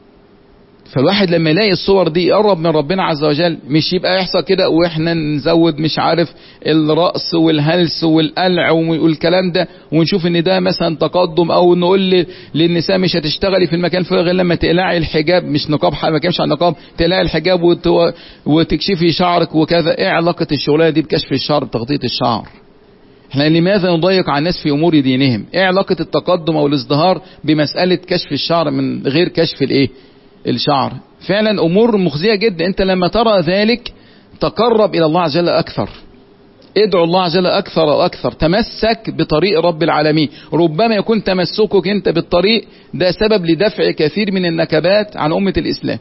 فالواحد لما يلاقي الصور دي يقرب من ربنا عز وجل، مش يبقى يحصل كده واحنا نزود مش عارف الرأس والهلس والقلع والكلام ده ونشوف ان ده مثلا تقدم، او نقول للنساء مش هتشتغلي في المكان فيه غير لما تقلعي الحجاب، مش نقاب، ما كانش على النقاب، تقلعي الحجاب وت... وتكشفي شعرك وكذا. ايه علاقة الشغلانة دي بكشف الشعر بتغطية الشعر؟ احنا لماذا نضيق على الناس في امور دينهم؟ ايه علاقة التقدم او الازدهار بمسألة كشف الشعر من غير كشف الايه؟ الشعر. فعلا امور مخزية جدا. انت لما ترى ذلك تقرب الى الله عز وجل اكثر، ادعو الله عز وجل اكثر واكثر، تمسك بطريق رب العالمين. ربما يكون تمسكك انت بالطريق ده سبب لدفع كثير من النكبات عن امة الاسلام.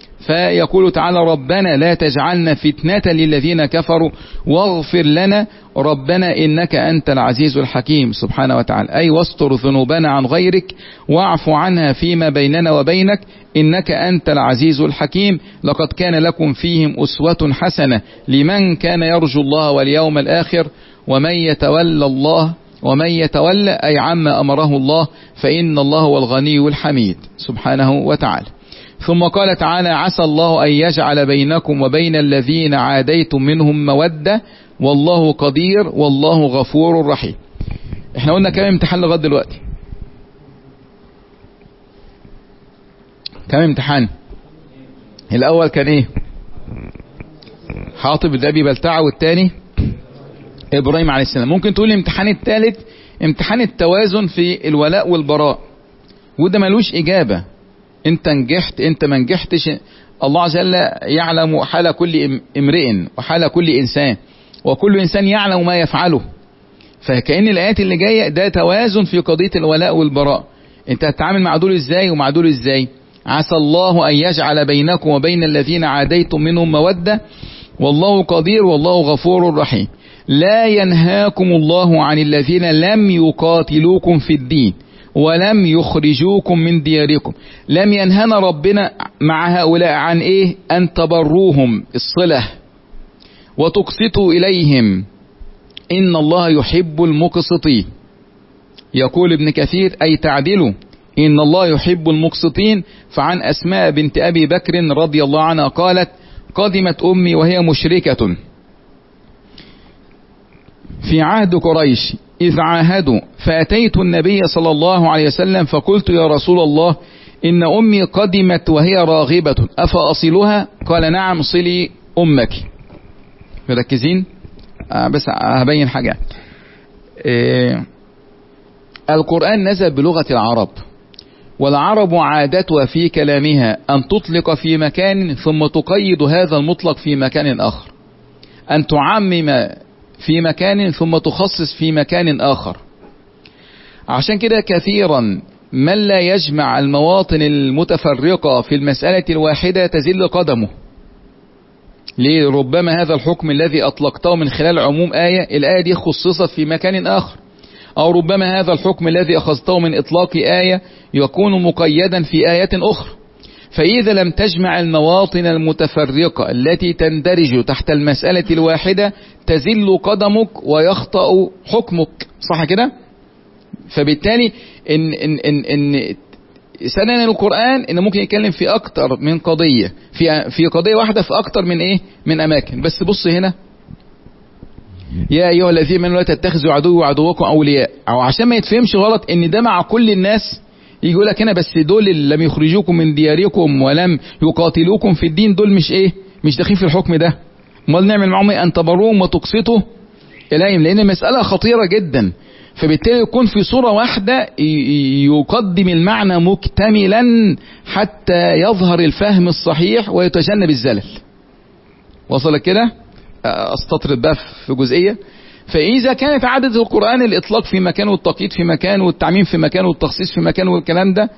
فيقول تعالى ربنا لا تجعلنا فتنة للذين كفروا واغفر لنا ربنا إنك أنت العزيز الحكيم سبحانه وتعالى، أي واستر ذنوبنا عن غيرك واعف عنها فيما بيننا وبينك إنك أنت العزيز الحكيم. لقد كان لكم فيهم أسوة حسنة لمن كان يرجو الله واليوم الآخر ومن يتولى الله ومن يتولى أي عما أمره الله فإن الله هو الغني الحميد سبحانه وتعالى. ثم قال تعالى عسى الله أن يجعل بينكم وبين الذين عاديتم منهم مودة والله قدير والله غفور رحيم. احنا قلنا كام امتحان لغاية دلوقتي؟ كام امتحان؟ الاول كان ايه؟ حاطب بن ابي بلتعه، والتاني ابراهيم عليه السلام. ممكن تقول الامتحان الثالث امتحان التوازن في الولاء والبراء، وده ملوش اجابة. انت نجحت انت ما نجحتش، الله عز وجل يعلم حال كل امرئ وحال كل انسان، وكل انسان يعلم ما يفعله. فكأن الايات اللي جاية ده توازن في قضية الولاء والبراء. انت هتتعامل مع دول ازاي ومع دول ازاي؟ عسى الله ان يجعل بينكم وبين الذين عاديتم منهم مودة والله قدير والله غفور رحيم. لا ينهاكم الله عن الذين لم يقاتلوكم في الدين ولم يخرجوكم من دياركم. لم ينهنا ربنا مع هؤلاء عن ايه؟ ان تبروهم، الصلة، وتقسطوا اليهم ان الله يحب المقسطين. يقول ابن كثير اي تعدلوا ان الله يحب المقسطين. فعن اسماء بنت ابي بكر رضي الله عنها قالت قدمت امي وهي مشركة في عهد قريش إذ عاهدوا، فأتيت النبي صلى الله عليه وسلم فقلت يا رسول الله إن أمي قدمت وهي راغبة أفأصلها؟ قال نعم صلي أمك. مركزين؟ آه بس هبين حاجة. آه القرآن نزل بلغة العرب، والعرب عادتها في كلامها أن تطلق في مكان ثم تقيد هذا المطلق في مكان آخر، أن تعمم في مكان ثم تخصص في مكان آخر. عشان كده كثيرا من لا يجمع المواطن المتفرقة في المسألة الواحدة تزل قدمه. ليه؟ ربما هذا الحكم الذي أطلقته من خلال عموم آية، الآية دي خصصت في مكان آخر، أو ربما هذا الحكم الذي أخذته من إطلاق آية يكون مقيدا في آية أخرى. فإذا لم تجمع المواطن المتفرقة التي تندرج تحت المسألة الواحدة تزل قدمك ويخطأ حكمك، صح كده؟ فبالتالي إن, إن, إن, إن سنن القرآن إن ممكن يتكلم في أكتر من قضية، في, في قضية واحدة في أكتر من إيه؟ من أماكن. بس بص هنا، يا أيها الذين آمنوا لا تتخذوا عدوي وعدوكم أولياء، أو عشان ما يتفهمش غلط إن ده مع كل الناس. يقول لك هنا بس دول اللي لم يخرجوكم من دياركم ولم يقاتلوكم في الدين دول مش ايه؟ مش داخلين في الحكم ده. امال نعمل معهم ايه؟ ان تبروهم وتقسطوا اليهم، لان المسألة خطيرة جدا. فبالتالي يكون في صورة واحدة يقدم المعنى مكتملا حتى يظهر الفهم الصحيح ويتجنب الزلل. وصلك كده؟ استطرد بقى في جزئية. فإذا كانت عادة القرآن الإطلاق في مكان والتقييد في مكان والتعميم في مكان والتخصيص في مكان والكلام ده،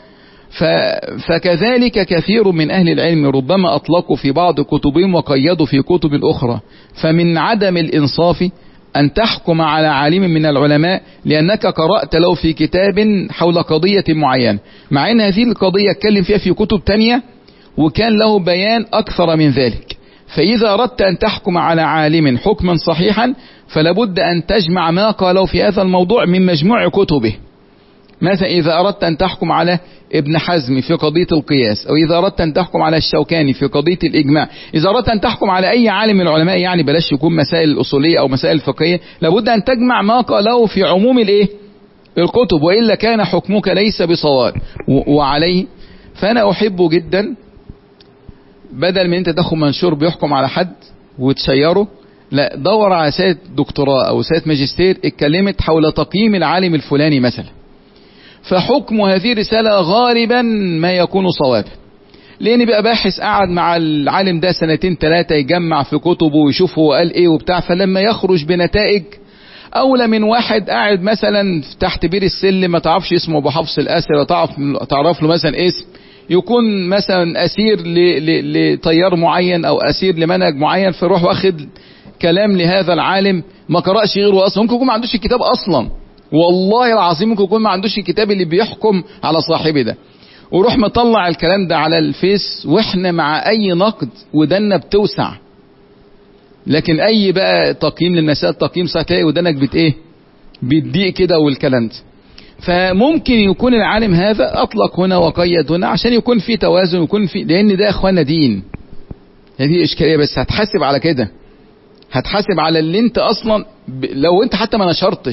فكذلك كثير من أهل العلم ربما أطلقوا في بعض كتبهم وقيدوا في كتب أخرى. فمن عدم الإنصاف أن تحكم على عالم من العلماء لأنك قرأت له في كتاب حول قضية معينة، مع أن هذه القضية اتكلم فيها في كتب تانية وكان له بيان أكثر من ذلك. فإذا أردت أن تحكم على عالم حكما صحيحا فلابد أن تجمع ما قاله في هذا الموضوع من مجموع كتبه. مثلا إذا أردت أن تحكم على ابن حزم في قضية القياس، أو إذا أردت أن تحكم على الشوكاني في قضية الإجماع، إذا أردت أن تحكم على أي عالم من العلماء، يعني بلاش يكون مسائل الأصولية أو مسائل الفقهية، لابد أن تجمع ما قاله في عموم الإيه؟ الكتب، وإلا كان حكمك ليس بصواب. وعليه فأنا أحب جدا بدل من أنت تاخد منشور بيحكم على حد وتشيره، لا، دور على سنة دكتوراه أو سنة ماجستير اتكلمت حول تقييم العالم الفلاني مثلا، فحكم هذه الرسالة غالبا ما يكون صوابا، لأن بقى باحث قعد مع العالم ده سنتين ثلاثة يجمع في كتبه ويشوف هو قال ايه وبتاع، فلما يخرج بنتائج أولى من واحد قاعد مثلا تحت بير السلم ما تعرفش اسمه أبو حفص الأسر، تعرف تعرف له مثلا اسم، يكون مثلا أسير لتيار معين أو أسير لمنهج معين، فيروح واخد كلام لهذا العالم ما قرأش غيره أصلا، ممكن يكون ما عندوش الكتاب أصلا، والله العظيم ممكن يكون ما عندوش الكتاب اللي بيحكم على صاحبه ده، وروح مطلع الكلام ده على الفيس، واحنا مع أي نقد ودنا بتوسع، لكن أي بقى تقييم للمسائل تقييم صحيح تلاقي ودنك بت إيه بتضيق كده والكلام ده. فممكن يكون العالم هذا أطلق هنا وقيد هنا عشان يكون في توازن، يكون في، لأن ده يا إخوانا دين، هذه إشكالية، بس هتحاسب على كده، هتحاسب على اللي انت اصلا ب... لو انت حتى ما نشرتش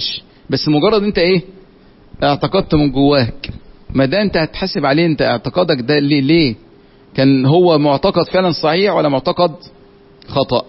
بس مجرد انت ايه اعتقدت من جواك، ما ده انت هتحاسب عليه. انت اعتقادك ده ليه, ليه كان هو معتقد فعلا صحيح ولا معتقد خطأ؟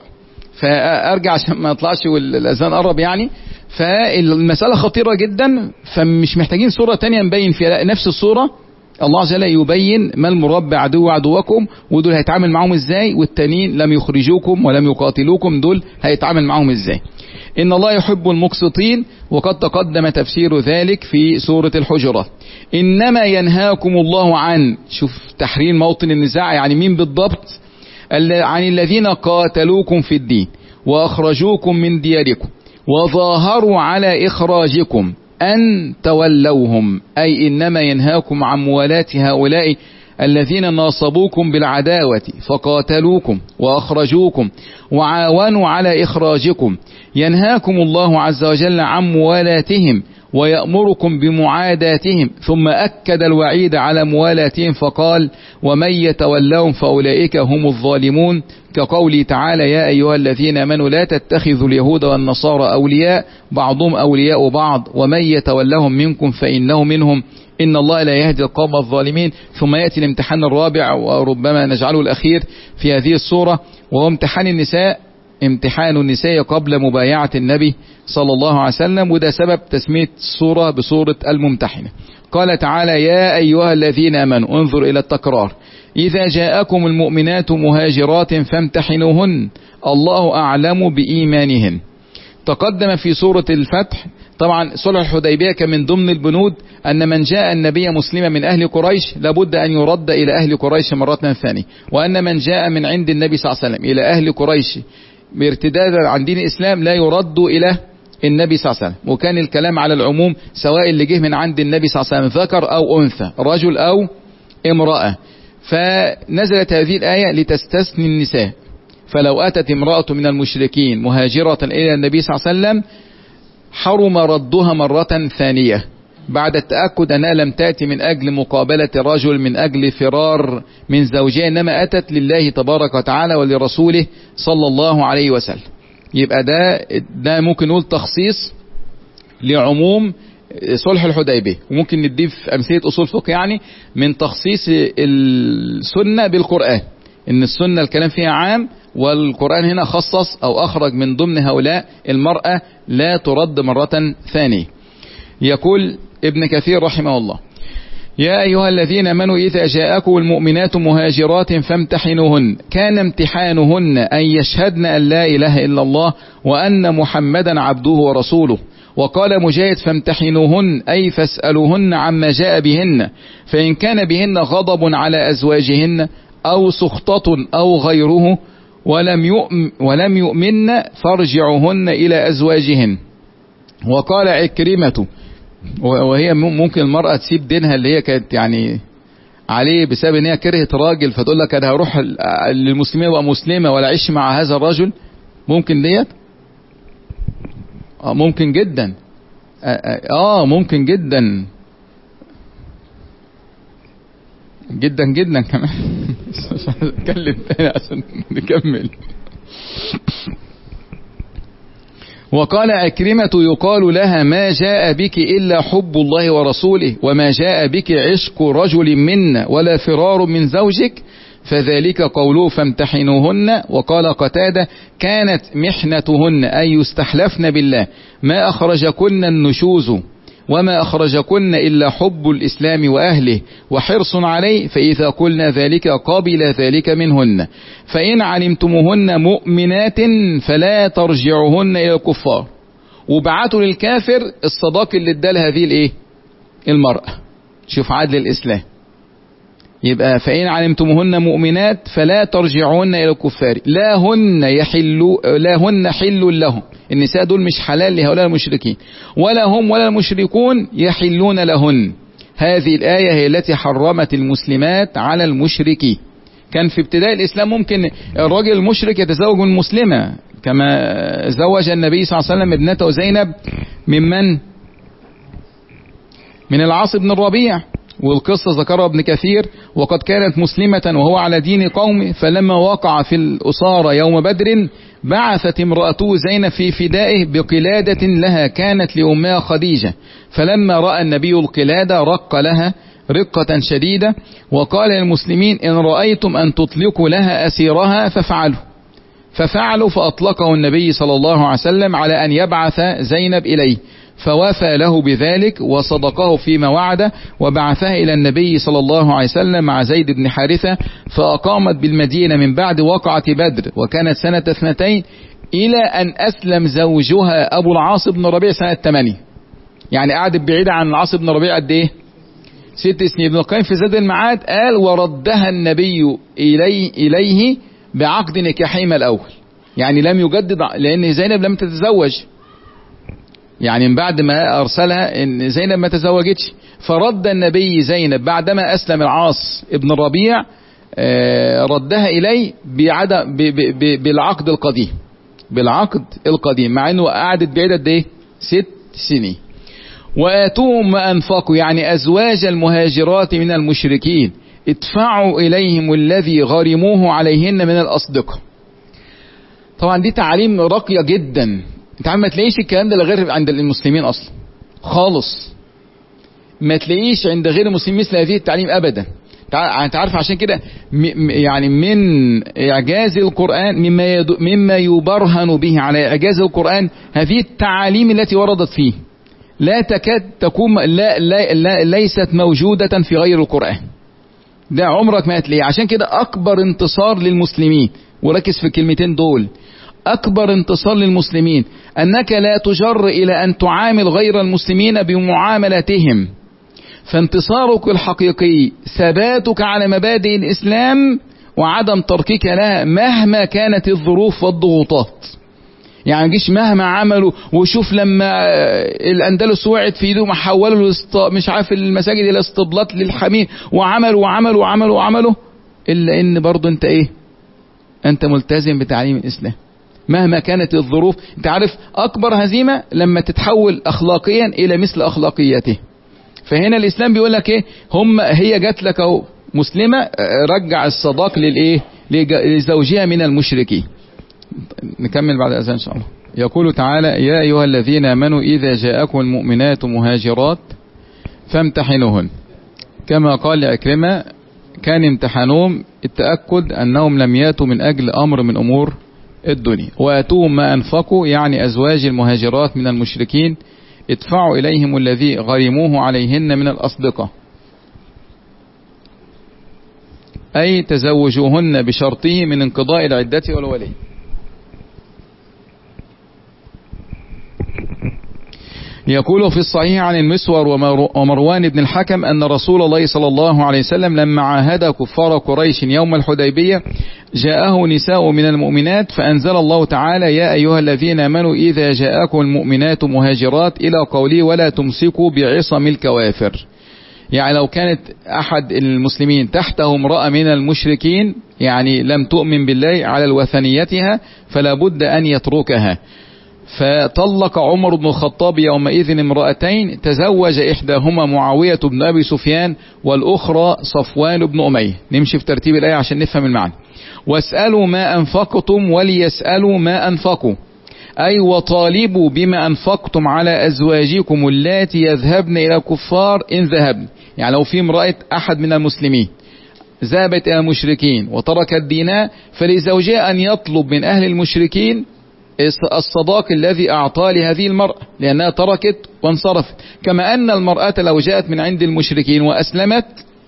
فارجع عشان ما اطلعش والاذان قرب يعني. فالمسألة خطيرة جدا، فمش محتاجين صورة تانية نبين فيها، لا نفس الصورة الله عز وجل يبين ما المراد بعدو عدوكم، ودول هيتعامل معهم ازاي، والتانيين لم يخرجوكم ولم يقاتلوكم دول هيتعامل معهم ازاي. إن الله يحب المقسطين، وقد تقدم تفسير ذلك في سورة الحجرات. إنما ينهاكم الله عن، شوف تحرير موطن النزاع، يعني مين بالضبط؟ عن الذين قاتلوكم في الدين وأخرجوكم من دياركم وظاهروا على إخراجكم أن تولوهم، أي إنما ينهاكم عن موالاة هؤلاء الذين ناصبوكم بالعداوة فقاتلوكم وأخرجوكم وعاونوا على إخراجكم. ينهاكم الله عز وجل عن موالاتهم ويأمركم بمعاداتهم، ثم أكد الوعيد على موالاتهم فقال ومن يتولهم فأولئك هم الظالمون، كقوله تعالى يا أيها الذين آمنوا لا تتخذوا اليهود والنصارى أولياء بعضهم أولياء بعض ومن يتولهم منكم فإنه منهم إن الله لا يهدي القوم الظالمين. ثم يأتي الامتحان الرابع وربما نجعله الأخير في هذه السورة، وهو امتحان النساء، امتحان النساء قبل مبايعة النبي صلى الله عليه وسلم، وده سبب تسمية السورة بسورة الممتحنة. قال تعالى يا أيها الذين آمنوا، انظر إلى التكرار، إذا جاءكم المؤمنات مهاجرات فامتحنوهن الله أعلم بإيمانهن. تقدم في سورة الفتح طبعا صلح الحديبية كان من ضمن البنود أن من جاء النبي مسلما من أهل قريش لابد أن يرد إلى أهل قريش مرة ثانية، وأن من جاء من عند النبي صلى الله عليه وسلم إلى أهل قريش بارتدادا عن دين الإسلام لا يرد إلى النبي صلى الله عليه وسلم. وكان الكلام على العموم سواء اللي جه من عند النبي صلى الله عليه وسلم ذكر أو أنثى، رجل أو امرأة. فنزلت هذه الآية لتستثني النساء، فلو أتت امرأة من المشركين مهاجرة إلى النبي صلى الله عليه وسلم حرم ردها مرة ثانية بعد التأكد أنها لم تأتي من أجل مقابلة رجل، من أجل فرار من زوجها، إنما أتت لله تبارك وتعالى ولرسوله صلى الله عليه وسلم. يبقى ده ده ممكن نقول تخصيص لعموم صلح الحديبية، وممكن نضيف أمثلة أصول فقه يعني من تخصيص السنة بالقرآن، إن السنة الكلام فيها عام والقرآن هنا خصص أو أخرج من ضمن هؤلاء المرأة لا ترد مرة ثانية. يقول ابن كثير رحمه الله يا أيها الذين آمنوا إذا جاءكم المؤمنات مهاجرات فامتحنوهن، كان امتحانهن أن يشهدن أن لا إله إلا الله وأن محمدا عبده ورسوله. وقال مجاهد فامتحنوهن أي فاسألوهن عما جاء بهن، فإن كان بهن غضب على أزواجهن أو سخطة أو غيره ولم يؤمن ولم يؤمن فارجعوهن إلى أزواجهن. وقال عكرمة، وهي ممكن المرأة تسيب دينها اللي هي كانت يعني عليه بسبب ان هي كرهت راجل، فتقول لك انا هروح للمسلمين وابقى مسلمة ولا اعيش مع هذا الرجل، ممكن ديت اه ممكن جدا اه ممكن جدا جدا جدا كمان اتكلم تاني عشان نكمل. وقال عكرمة يقال لها ما جاء بك إلا حب الله ورسوله وما جاء بك عشق رجل منا ولا فرار من زوجك، فذلك قوله فامتحنوهن. وقال قتادة كانت محنتهن أي يستحلفن بالله ما أخرجكن النشوز وما أخرجكن إلا حب الإسلام وأهله وحرص عليه، فإذا قلنا ذلك قابل ذلك منهن. فإن علمتموهن مؤمنات فلا ترجعوهن إلى الكفار. وبعتوا للكافر الصداق اللي ادالها هذه الايه المرأة. شوف عدل الإسلام. يبقى فإن علمتموهن مؤمنات فلا ترجعوهن إلى الكفار، لا هن يحلوا لا هن حل لهم، النساء دول مش حلال لهؤلاء المشركين، ولا هم ولا المشركون يحلون لهن. هذه الآية هي التي حرمت المسلمات على المشركين. كان في ابتداء الإسلام ممكن الرجل المشرك يتزوج من مسلمة، كما زوج النبي صلى الله عليه وسلم ابنته زينب ممن من العاص بن الربيع، والقصة ذكرها ابن كثير: وقد كانت مسلمة وهو على دين قومه، فلما وقع في الأسارة يوم بدر بعثت امرأته زينب في فدائه بقلادة لها كانت لأمها خديجة، فلما رأى النبي القلادة رق لها رقة شديدة، وقال للمسلمين: إن رأيتم أن تطلقوا لها أسيرها ففعلوا. ففعلوا، فأطلقه النبي صلى الله عليه وسلم على أن يبعث زينب إليه، فوافى له بذلك وصدقه فيما وعده، وبعثها إلى النبي صلى الله عليه وسلم مع زيد بن حارثة، فأقامت بالمدينة من بعد وقعة بدر، وكانت سنة اثنتين، إلى أن أسلم زوجها أبو العاص بن ربيع سنة ثمانية. يعني قعدت بعيدة عن العاص بن ربيع قد إيه؟ ست سنين. ابن القيم في زاد المعاد قال: وردها النبي إليه, إليه بعقد نكاحهما الأول. يعني لم يجدد، لأن زينب لم تتزوج، يعني من بعد ما أرسلها إن زينب ما تزوجتش، فرد النبي زينب بعدما أسلم العاص ابن الربيع، ردها إليه بعدم بالعقد القديم، بالعقد القديم، مع أنه قعدت بعيدة قد إيه؟ ست سنين. وآتوهم ما أنفقوا، يعني أزواج المهاجرات من المشركين، ادفعوا إليهم الذي غرموه عليهن من الأصدقاء. طبعا دي تعاليم راقية جدا، انت عم ما تلاقيش الكلام ده غير عند المسلمين اصلا خالص، ما تلاقيش عند غير المسلمين مثل هذه التعليم ابدا. انت عارف عشان كده يعني من اعجاز القرآن، مما مما يبرهن به على اعجاز القرآن هذه التعاليم التي وردت فيه، لا تكاد تكون لا لا لا ليست موجودة في غير القرآن، ده عمرك ما هتلاقيه. عشان كده اكبر انتصار للمسلمين، وركز في الكلمتين دول، أكبر انتصار للمسلمين أنك لا تجر إلى أن تعامل غير المسلمين بمعاملتهم، فانتصارك الحقيقي ثباتك على مبادئ الإسلام وعدم تركك لها مهما كانت الظروف والضغوطات. يعني جيش مهما عملوا، وشوف لما الأندلس وقعت في ايدهم حولوا مش عارف المساجد إلى اسطبلات للحمير، وعملوا وعملوا وعملوا وعملوا، إلا إن برضو أنت إيه؟ أنت ملتزم بتعليم الإسلام مهما كانت الظروف. انت عارف اكبر هزيمة لما تتحول اخلاقيا الى مثل اخلاقياته. فهنا الاسلام بيقول لك ايه؟ هم هي جات لك اهو مسلمة، رجع الصداق للايه؟ لزوجها من المشركين. نكمل بعد الاذان ان شاء الله. يقول تعالى: يا ايها الذين امنوا اذا جاءكم المؤمنات مهاجرات فامتحنوهن. كما قال لعكرمة: كان امتحانهم التأكد انهم لم ياتوا من اجل امر من امور الدنيا. واتوهم ما انفقوا، يعني ازواج المهاجرات من المشركين، ادفعوا اليهم الذي غرموه عليهن من الاصدقاء، اي تزوجوهن بشرطه من انقضاء العدة والولي. يقول في الصحيح عن المسور ومروان بن الحكم أن رسول الله صلى الله عليه وسلم لما عاهد كفار قريش يوم الحديبية جاءه نساء من المؤمنات، فأنزل الله تعالى: يا أيها الذين آمنوا إذا جاءكم المؤمنات مهاجرات، إلى قوله: ولا تمسكوا بعصم الكوافر. يعني لو كانت أحد المسلمين تحته امرأة من المشركين، يعني لم تؤمن بالله على الوثنيتها، فلا بد أن يتركها. فطلق عمر بن الخطاب يومئذ امرأتين، تزوج إحداهما معاوية بن أبي سفيان والأخرى صفوان بن أمية. نمشي في ترتيب الآية عشان نفهم المعنى. واسألوا ما أنفقتم وليسألوا ما أنفقوا، أي وطالبوا بما أنفقتم على أزواجكم اللاتي يذهبن إلى الكفار إن ذهبن. يعني لو في امرأة أحد من المسلمين ذهبت إلى المشركين وتركت دينها، فلزوجها أن يطلب من أهل المشركين الصداق الذي أعطاه لهذه المرأة، لأنها تركت وانصرفت. كما أن المرأة لو جاءت من عند المشركين وأسلمت،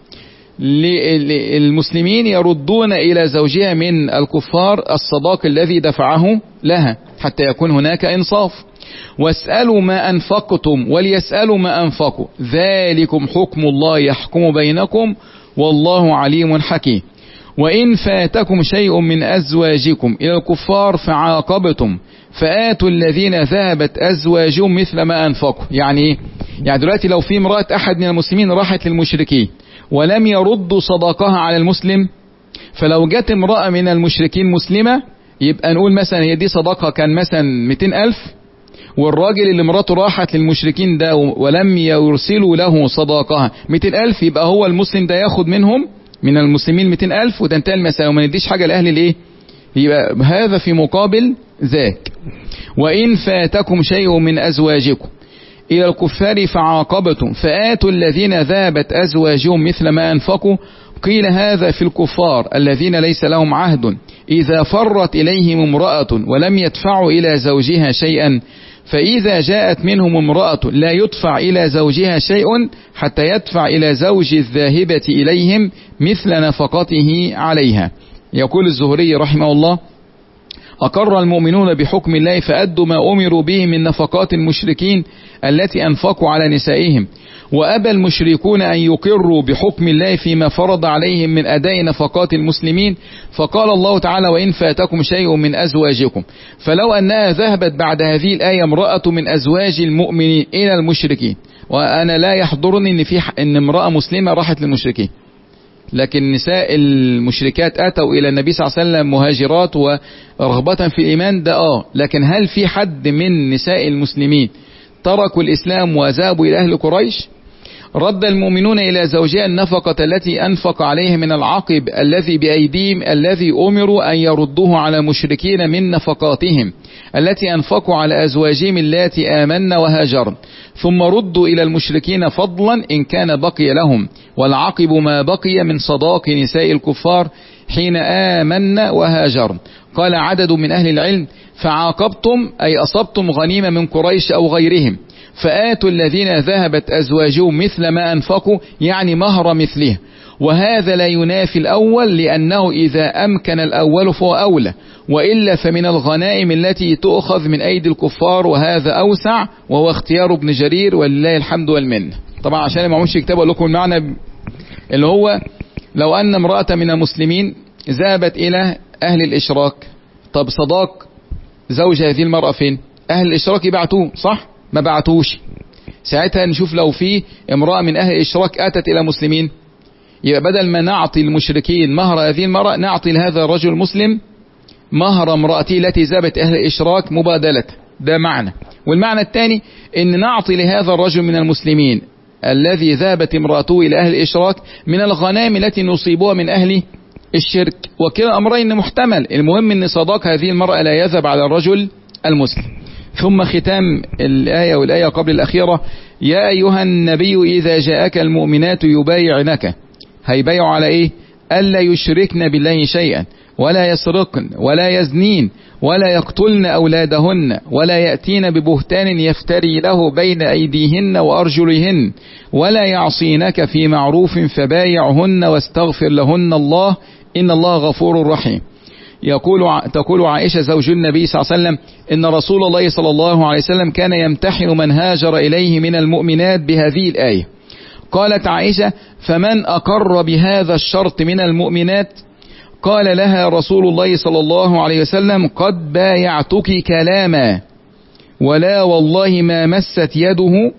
المسلمين يردون إلى زوجها من الكفار الصداق الذي دفعه لها حتى يكون هناك إنصاف. واسألوا ما أنفقتم وليسألوا ما أنفقوا، ذلكم حكم الله يحكم بينكم والله عليم حكيم. وإن فاتكم شيء من أزواجكم إلى الكفار فعاقبتم فآتوا الذين ذهبت أزواجهم مثل ما أنفقوا. يعني يعني دلوقتي لو في امرأة أحد من المسلمين راحت للمشركين ولم يردوا صداقها على المسلم، فلو جت امرأة من المشركين مسلمة، يبقى نقول مثلا هي دي صداقها كان مثلا مئتين ألف، والراجل اللي مراته راحت للمشركين ده ولم يرسلوا له صداقها مئتين ألف، يبقى هو المسلم ده ياخد منهم من المسلمين مئتين ألف وتنتهي المسألة وما نديش حاجة لأهل الايه، يبقى هذا في مقابل ذاك. وإن فاتكم شيء من أزواجكم إلى الكفار فعاقبتم فآتوا الذين ذهبت أزواجهم مثل ما أنفقوا، قيل هذا في الكفار الذين ليس لهم عهد إذا فرت إليهم امرأة ولم يدفعوا إلى زوجها شيئا، فإذا جاءت منهم امرأة لا يدفع إلى زوجها شيء حتى يدفع إلى زوج الذاهبة إليهم مثل نفقته عليها. يقول الزهري رحمه الله: أقر المؤمنون بحكم الله فأدوا ما أمروا به من نفقات المشركين التي أنفقوا على نسائهم، وأبى المشركون أن يقروا بحكم الله فيما فرض عليهم من أداء نفقات المسلمين، فقال الله تعالى: وإن فاتكم شيء من أزواجكم. فلو أنها ذهبت بعد هذه الآية امرأة من أزواج المؤمنين إلى المشركين، وأنا لا يحضرني إن في إن امرأة مسلمة راحت للمشركين، لكن نساء المشركات أتوا إلى النبي صلى الله عليه وسلم مهاجرات ورغبة في الإيمان ده آه لكن هل في حد من نساء المسلمين تركوا الإسلام وذهبوا إلى أهل قريش؟ رد المؤمنون إلى زوجها النفقة التي أنفق عليه من العقب الذي بأيديهم الذي أمروا أن يردوه على المشركين من نفقاتهم التي أنفقوا على أزواجهم اللاتي آمن وهاجرن، ثم ردوا إلى المشركين فضلا إن كان بقي لهم، والعقب ما بقي من صداق نساء الكفار حين آمن وهاجرن. قال عدد من أهل العلم: فعاقبتم أي أصبتم غنيمة من قريش أو غيرهم، فآتوا الذين ذهبت أزواجهم مثل ما أنفقوا، يعني مهر مثله. وهذا لا ينافي الأول، لأنه إذا أمكن الأول فهو أولى، وإلا فمن الغنائم التي تؤخذ من أيدي الكفار، وهذا أوسع، وهو اختيار ابن جرير ولله الحمد والمنة. طبعا عشان ما عموش يكتبوا لكم المعنى اللي هو لو أن امرأة من المسلمين ذهبت إلى أهل الإشراك، طب صداق زوج هذه المرأة فين؟ أهل الإشراك يبعتوه صح؟ ما بعتوش، ساعتها نشوف لو في امرأة من أهل الإشراك أتت إلى مسلمين، يبقى بدل ما نعطي المشركين مهر هذه المرأة نعطي لهذا الرجل المسلم مهر امرأته التي ذهبت أهل الإشراك مبادلة. ده معنى. والمعنى الثاني إن نعطي لهذا الرجل من المسلمين الذي ذهبت امرأته إلى أهل الإشراك من الغنائم التي نصيبها من أهل الشرك، وكلا أمرين محتمل. المهم أن صداق هذه المرأة لا يذهب على الرجل المسلم. ثم ختام الآية والآية قبل الأخيرة: يا أيها النبي إذا جاءك المؤمنات يبايعنك، هيبايعوا على إيه؟ ألا يشركن بالله شيئا، ولا يسرقن، ولا يزنين، ولا يقتلن أولادهن، ولا يأتين ببهتان يفتري له بين أيديهن وأرجلهن، ولا يعصينك في معروف فبايعهن واستغفر لهن الله إن الله غفور رحيم. يقول تقول عائشة زوج النبي صلى الله عليه وسلم: إن رسول الله صلى الله عليه وسلم كان يمتحن من هاجر إليه من المؤمنات بهذه الآية. قالت عائشة: فمن أقر بهذا الشرط من المؤمنات؟ قال لها رسول الله صلى الله عليه وسلم: قد بايعتك كلاما، ولا والله ما مست يده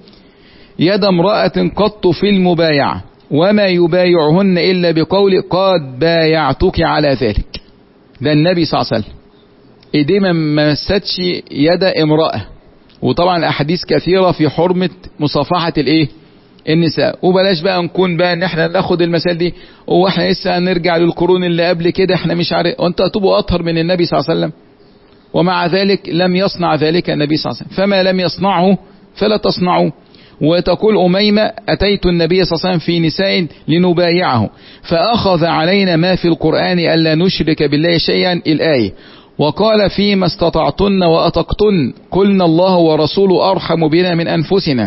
يد امرأة قط في المبايعة، وما يبايعهن إلا بقول قد بايعتك على ذلك. ده النبي صلى الله عليه وسلم ايديه ما مستش يد امرأة. وطبعا احاديث كثيرة في حرمة مصافحة الايه النساء. وبلاش بقى نكون بقى ان احنا ناخد المثال دي واحنا لسه هنرجع للقرون اللي قبل كده احنا مش عارف، وانت هتبقوا اطهر من النبي صلى الله عليه وسلم، ومع ذلك لم يصنع ذلك النبي صلى الله عليه وسلم، فما لم يصنعه فلا تصنعوه. وتقول أميمة: أتيت النبي صلى الله عليه وسلم في نساء لنبايعه فأخذ علينا ما في القرآن ألا نشرك بالله شيئا الآية، وقال: فيما استطعتن وأطقتن قلنا الله ورسوله أرحم بنا من أنفسنا.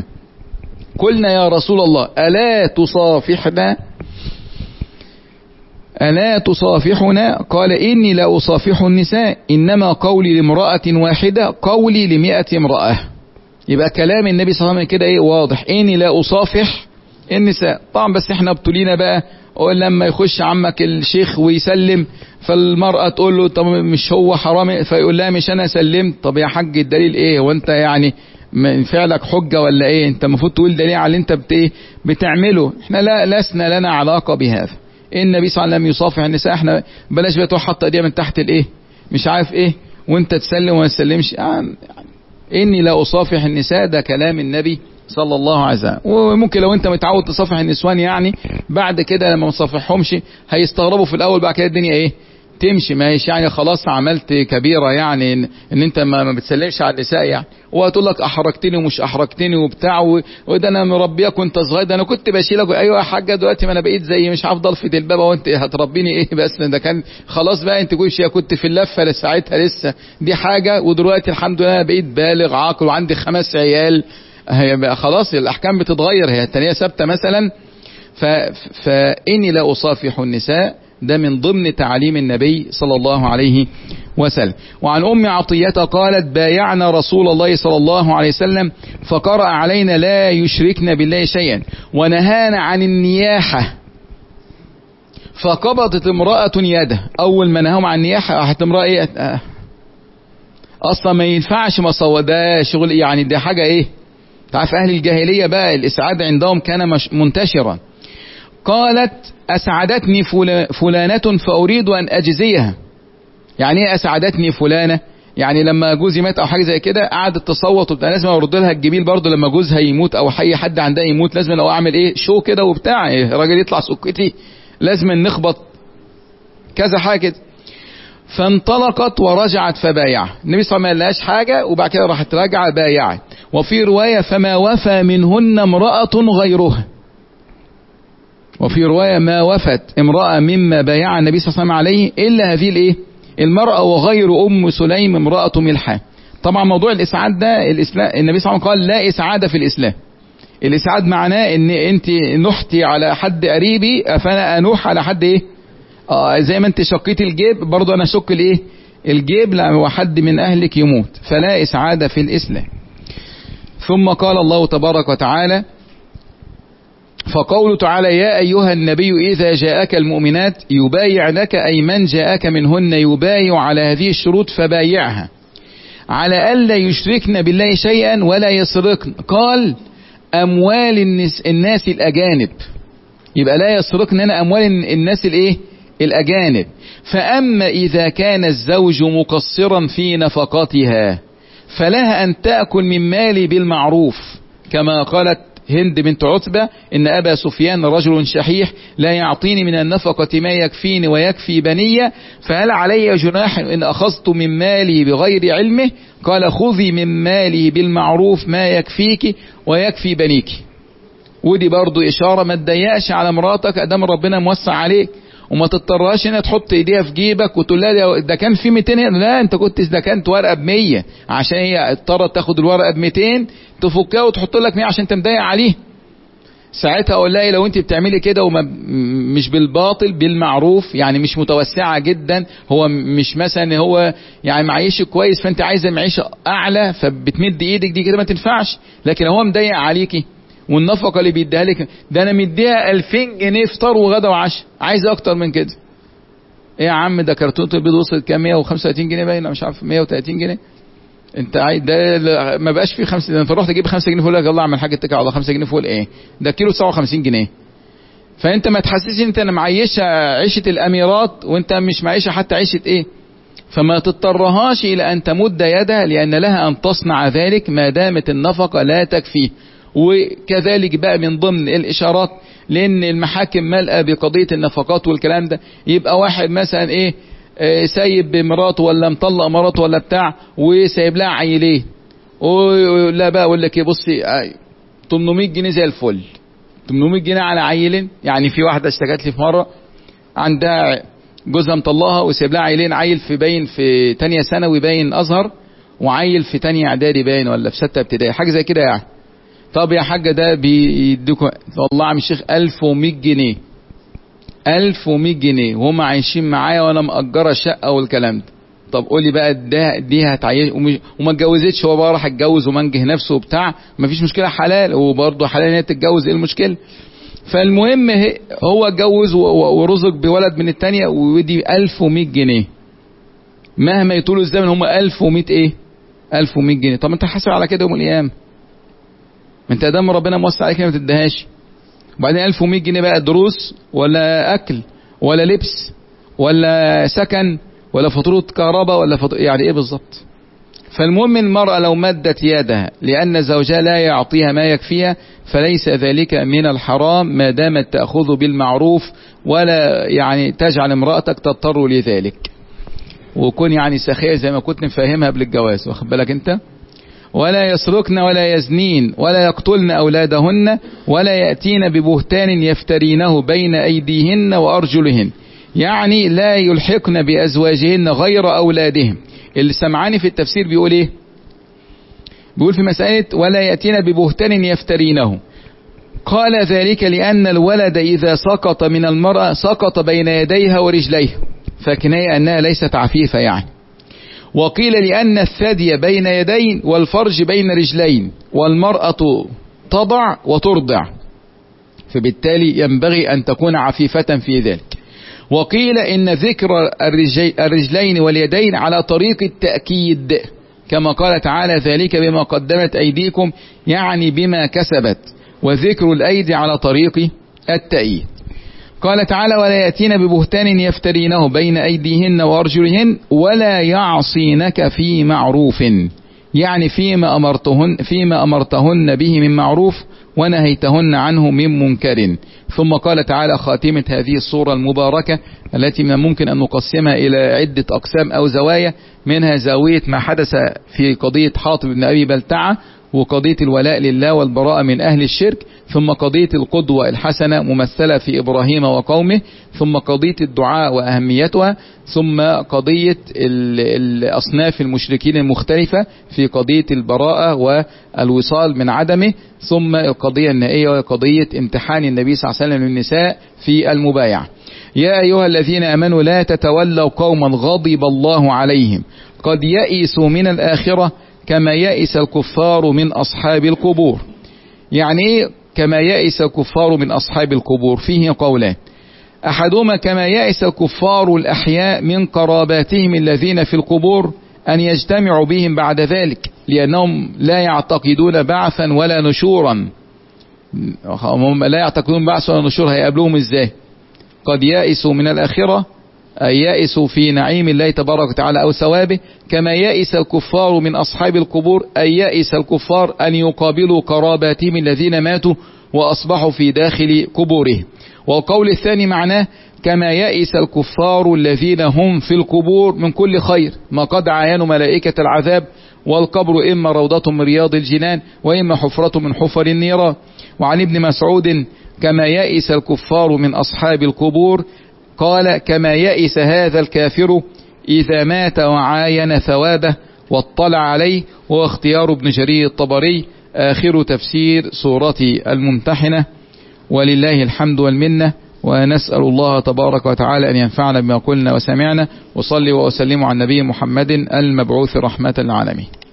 قلنا يا رسول الله ألا تصافحنا ألا تصافحنا؟ قال: إني لا أصافح النساء، إنما قولي لامرأة واحدة قولي لمئة امرأة. يبقى كلام النبي صلى الله عليه وسلم كده ايه واضح: إني لا أصافح النساء. طبعا بس احنا ابتلينا بقى لما يخش عمك الشيخ ويسلم فالمرأة تقول له: طب مش هو حرام؟ فيقول لها: مش أنا سلمت. طب يا حاج الدليل ايه؟ وانت يعني فعلك حجة ولا ايه؟ انت المفروض تقول دليل على اللي انت بت بتعمله. احنا لا لسنا لنا علاقة بهذا. النبي صلى الله عليه وسلم يصافح النساء. احنا بلاش بقى تروح حاطه ايديها من تحت الايه مش عارف ايه وانت تسلم وما تسلمش. يعني اني لا اصافح النساء، ده كلام النبي صلى الله عليه وسلم. وممكن لو انت متعود تصافح النسوان يعني بعد كده لما ما تصافحهمش هيستغربوا في الاول، بعد كده الدنيا ايه تمشي، ما هيش يعني خلاص عملت كبيرة يعني ان, إن انت ما, ما بتسلمش على النساء يعني، وهتقول لك احرجتني ومش احرجتني وبتاع، وده انا مربيك وانت صغير، ده انا كنت بشيلك، ايوه يا حاجه دلوقتي ما انا بقيت زي مش عارف ضلفه البابا وانت هتربيني ايه بس، ده كان خلاص بقى انت كل شيء كنت في اللفه ساعتها لسه دي حاجه، ودلوقتي الحمد لله بقيت بالغ عاقل وعندي خمس عيال، هي خلاص الاحكام بتتغير، هي التانية ثابته مثلا. فاني لا اصافح النساء ده من ضمن تعليم النبي صلى الله عليه وسلم. وعن أم عطية قالت بايعنا رسول الله صلى الله عليه وسلم فقرأ علينا لا يشركن بالله شيئا ونهانا عن النياحة، فقبضت امرأة يده، أول ما نهاهم عن النياحة راحت امرأة ايه آه. أصلا ما ينفعش مصوى، ده شغل يعني، ده حاجة ايه، تعرف أهل الجاهلية بقى الإسعاد عندهم كان منتشرا. قالت أسعدتني فلانة فأريد أن أجزيها. يعني ايه أسعدتني فلانة؟ يعني لما جوزي مات أو حاجة زي كده قعدت تصوت وبتاع، لازم أرد لها الجميل برضه لما جوزها يموت أو أي حد عندها يموت، لازم لو أعمل إيه شو كده وبتاع، إيه الراجل يطلع سكتي، لازم نخبط كذا حاجة كده. فانطلقت ورجعت فبايع النبي صلى الله عليه وسلم، ما قالهاش حاجة وبعد كده راحت راجعة بايعت. وفي رواية فما وفى منهن امرأة غيرها، وفي رواية ما وفت امرأة مما بايع النبي صلى الله عليه وسلم عليه إلا هذه الايه المرأة وغير أم سليم امرأة ملحان. طبعا موضوع الإسعاد ده الإسلام النبي صلى الله عليه وسلم قال لا إسعاد في الإسلام. الإسعاد معناه ان انت نحتي على حد قريبي فانا انوح على حد ايه آه زي ما انت شقيت الجيب برضو انا شق الايه الجيب لو حد من اهلك يموت، فلا إسعاد في الإسلام. ثم قال الله تبارك وتعالى فقوله تعالى يا أيها النبي إذا جاءك المؤمنات يبايعنك، أي من جاءك منهن يبايع على هذه الشروط فبايعها على ألا يشركن بالله شيئا ولا يسرقن. قال أموال الناس, الناس الأجانب، يبقى لا يسرقن هنا أموال الناس الإيه الأجانب. فأما إذا كان الزوج مقصرا في نفقاتها فلها أن تأكل من مالي بالمعروف، كما قالت هند بنت عتبة إن أبا سفيان رجل شحيح لا يعطيني من النفقة ما يكفيني ويكفي بني، فهل علي جناح إن أخذت من مالي بغير علمه؟ قال خذي من مالي بالمعروف ما يكفيك ويكفي بنيك. ودي برضو إشارة ما تضيقش على مراتك أدام ربنا موسع عليك، وما تضطرهاش هنا تحط ايديها في جيبك وتقول لها ده كان في مئتين، لا انت كنت ده كانت ورقه ب مية، عشان هي اضطرت تاخد الورقه ب مئتين تفكها وتحط لك مية عشان انت مضايق عليه. ساعتها اقول لها لو انت بتعملي كده ومش بالباطل بالمعروف، يعني مش متوسعه جدا، هو مش مثلا هو يعني معيشك كويس فانت عايزه معيشه اعلى فبتمد ايدك، دي كده ما تنفعش. لكن هو مضايق عليكي والنفقه اللي بيديها لك ده انا مديها ألفين جنيه فطار وغدا وعشاء، عايز اكتر من كده ايه يا عم؟ ده كرتونه البيض وصلت كام؟ مية وخمسة وتلاتين جنيه باين مش عارف مية وتلاتين جنيه، انت عايز ده ما بقاش فيه خمسة، انت رحت تجيب خمسة جنيه فوق لك يلا اعمل حاجه اتكل على خمسة جنيه فوق ايه؟ ده كيلو سبعة وخمسين جنيه. فانت ما تحسسش انت انا معيشه عيشه الاميرات وانت مش معيشه حتى عيشه ايه. فما تضطرهاش الى ان تمد يدها لان لها ان تصنع ذلك ما دامت النفقه لا تكفيه. وكذلك بقى من ضمن الاشارات، لان المحاكم ملأة بقضية النفقات والكلام ده، يبقى واحد مثلا ايه اه سايب بمراته ولا مطلق مراته ولا بتاع وسايب لها عيلين، ولا بقى اقول لك ايه بصي تمنمية جنيه زي الفل، تمنمية جنيه على عيلين. يعني في واحدة اشتكت لي في مرة عندها جوزها مطلقها وسايب لها عيلين، عيل في باين في تانية ثانوي باين ازهر، وعيل في تانية اعدادي باين ولا في ستة ابتدائي حاجة زي كده يعني. طب يا حاجة ده بيديكم والله عم الشيخ ألف ومية جنيه، ألف ومية جنيه وهم عايشين معايا وانا مأجرة شقة والكلام ده. طب قولي بقى ده دي هتعيش وما اتجوزتش، هو بقى راح اتجوز ومنجه نفسه وبتاع، مفيش مشكلة حلال، وبرضه حلال ان هي تتجوز، ايه المشكلة؟ فالمهم هو اتجوز ورزق بولد من التانية ودي ألف ومية جنيه، مهما يطولوا الزمن هم ألف ومية ايه ألف ومية جنيه. طب انت حاسب على كده يوم القيامة، ما انت دام ربنا موسع عليك ما تديهاش. وبعدين ألف ومية جنيه بقى دروس ولا اكل ولا لبس ولا سكن ولا فاتوره كهرباء ولا فاتوره يعني ايه بالظبط؟ فالمهم المرأة لو مدت يدها لأن زوجها لا يعطيها ما يكفيها فليس ذلك من الحرام ما دامت تأخذ بالمعروف، ولا يعني تجعل امرأتك تضطر لذلك، وكون يعني سخية زي ما كنت نفهمها قبل الجواز، واخد بالك انت. ولا يسرقن ولا يزنين ولا يقتلن أولادهن ولا يأتين ببهتان يفترينه بين أيديهن وأرجلهن، يعني لا يلحقن بأزواجهن غير أولادهم. اللي سمعاني في التفسير بيقول ايه؟ بيقول في مسألة ولا يأتين ببهتان يفترينه، قال ذلك لأن الولد إذا سقط من المرأة سقط بين يديها ورجليها، فكناية أنها ليست عفيفة يعني. وقيل لأن الثدي بين يدين والفرج بين رجلين، والمرأة تضع وترضع، فبالتالي ينبغي أن تكون عفيفة في ذلك. وقيل إن ذكر الرجلين واليدين على طريق التأكيد، كما قال تعالى ذلك بما قدمت أيديكم، يعني بما كسبت، وذكر الأيدي على طريق التأييد. قال تعالى ولا يأتين ببهتان يفترينه بين أيديهن وأرجلهن ولا يعصينك في معروف، يعني فيما أمرتهن, فيما أمرتهن به من معروف ونهيتهن عنه من منكر. ثم قال تعالى خاتمة هذه الصورة المباركة التي من ممكن أن نقسمها إلى عدة أقسام أو زوايا، منها زاوية ما حدث في قضية حاطب بن أبي بلتعة وقضية الولاء لله والبراءة من أهل الشرك، ثم قضية القدوة الحسنة ممثلة في إبراهيم وقومه، ثم قضية الدعاء وأهميتها، ثم قضية الأصناف المشركين المختلفة في قضية البراءة والوصال من عدمه، ثم القضية النهائية وقضية امتحان النبي صلى الله عليه وسلم للنساء في المبايعة. يا أيها الذين آمنوا لا تتولوا قوما غضب الله عليهم قد يئسوا من الآخرة كما يئس الكفار من أصحاب القبور. يعني ايه كما يئس الكفار من أصحاب القبور؟ فيه قولان، أحدهما كما يئس الكفار الأحياء من قراباتهم الذين في القبور أن يجتمعوا بهم بعد ذلك، لأنهم لا يعتقدون بعثا ولا نشورا، هم لا يعتقدون بعثا ولا نشور، هيقابلوهم ازاي؟ قد يئسوا من الآخرة أي يئسوا في نعيم الله تبارك وتعالى أو ثوابه، كما يئس الكفار من أصحاب القبور أي يئس الكفار أن يقابلوا قراباتهم الذين ماتوا وأصبحوا في داخل قبورهم. والقول الثاني معناه كما يئس الكفار الذين هم في القبور من كل خير، ما قد عاينوا ملائكة العذاب، والقبر إما روضة من رياض الجنان وإما حفرة من حفر النيران. وعن ابن مسعود كما يئس الكفار من أصحاب القبور قال كما يئس هذا الكافر إذا مات وعاين ثوابه واطلع عليه. واختيار ابن جرير الطبري آخر تفسير سورة الممتحنة، ولله الحمد والمنة، ونسأل الله تبارك وتعالى أن ينفعنا بما قلنا وسمعنا. وصلي وأسلم على النبي محمد المبعوث رحمة للعالمين.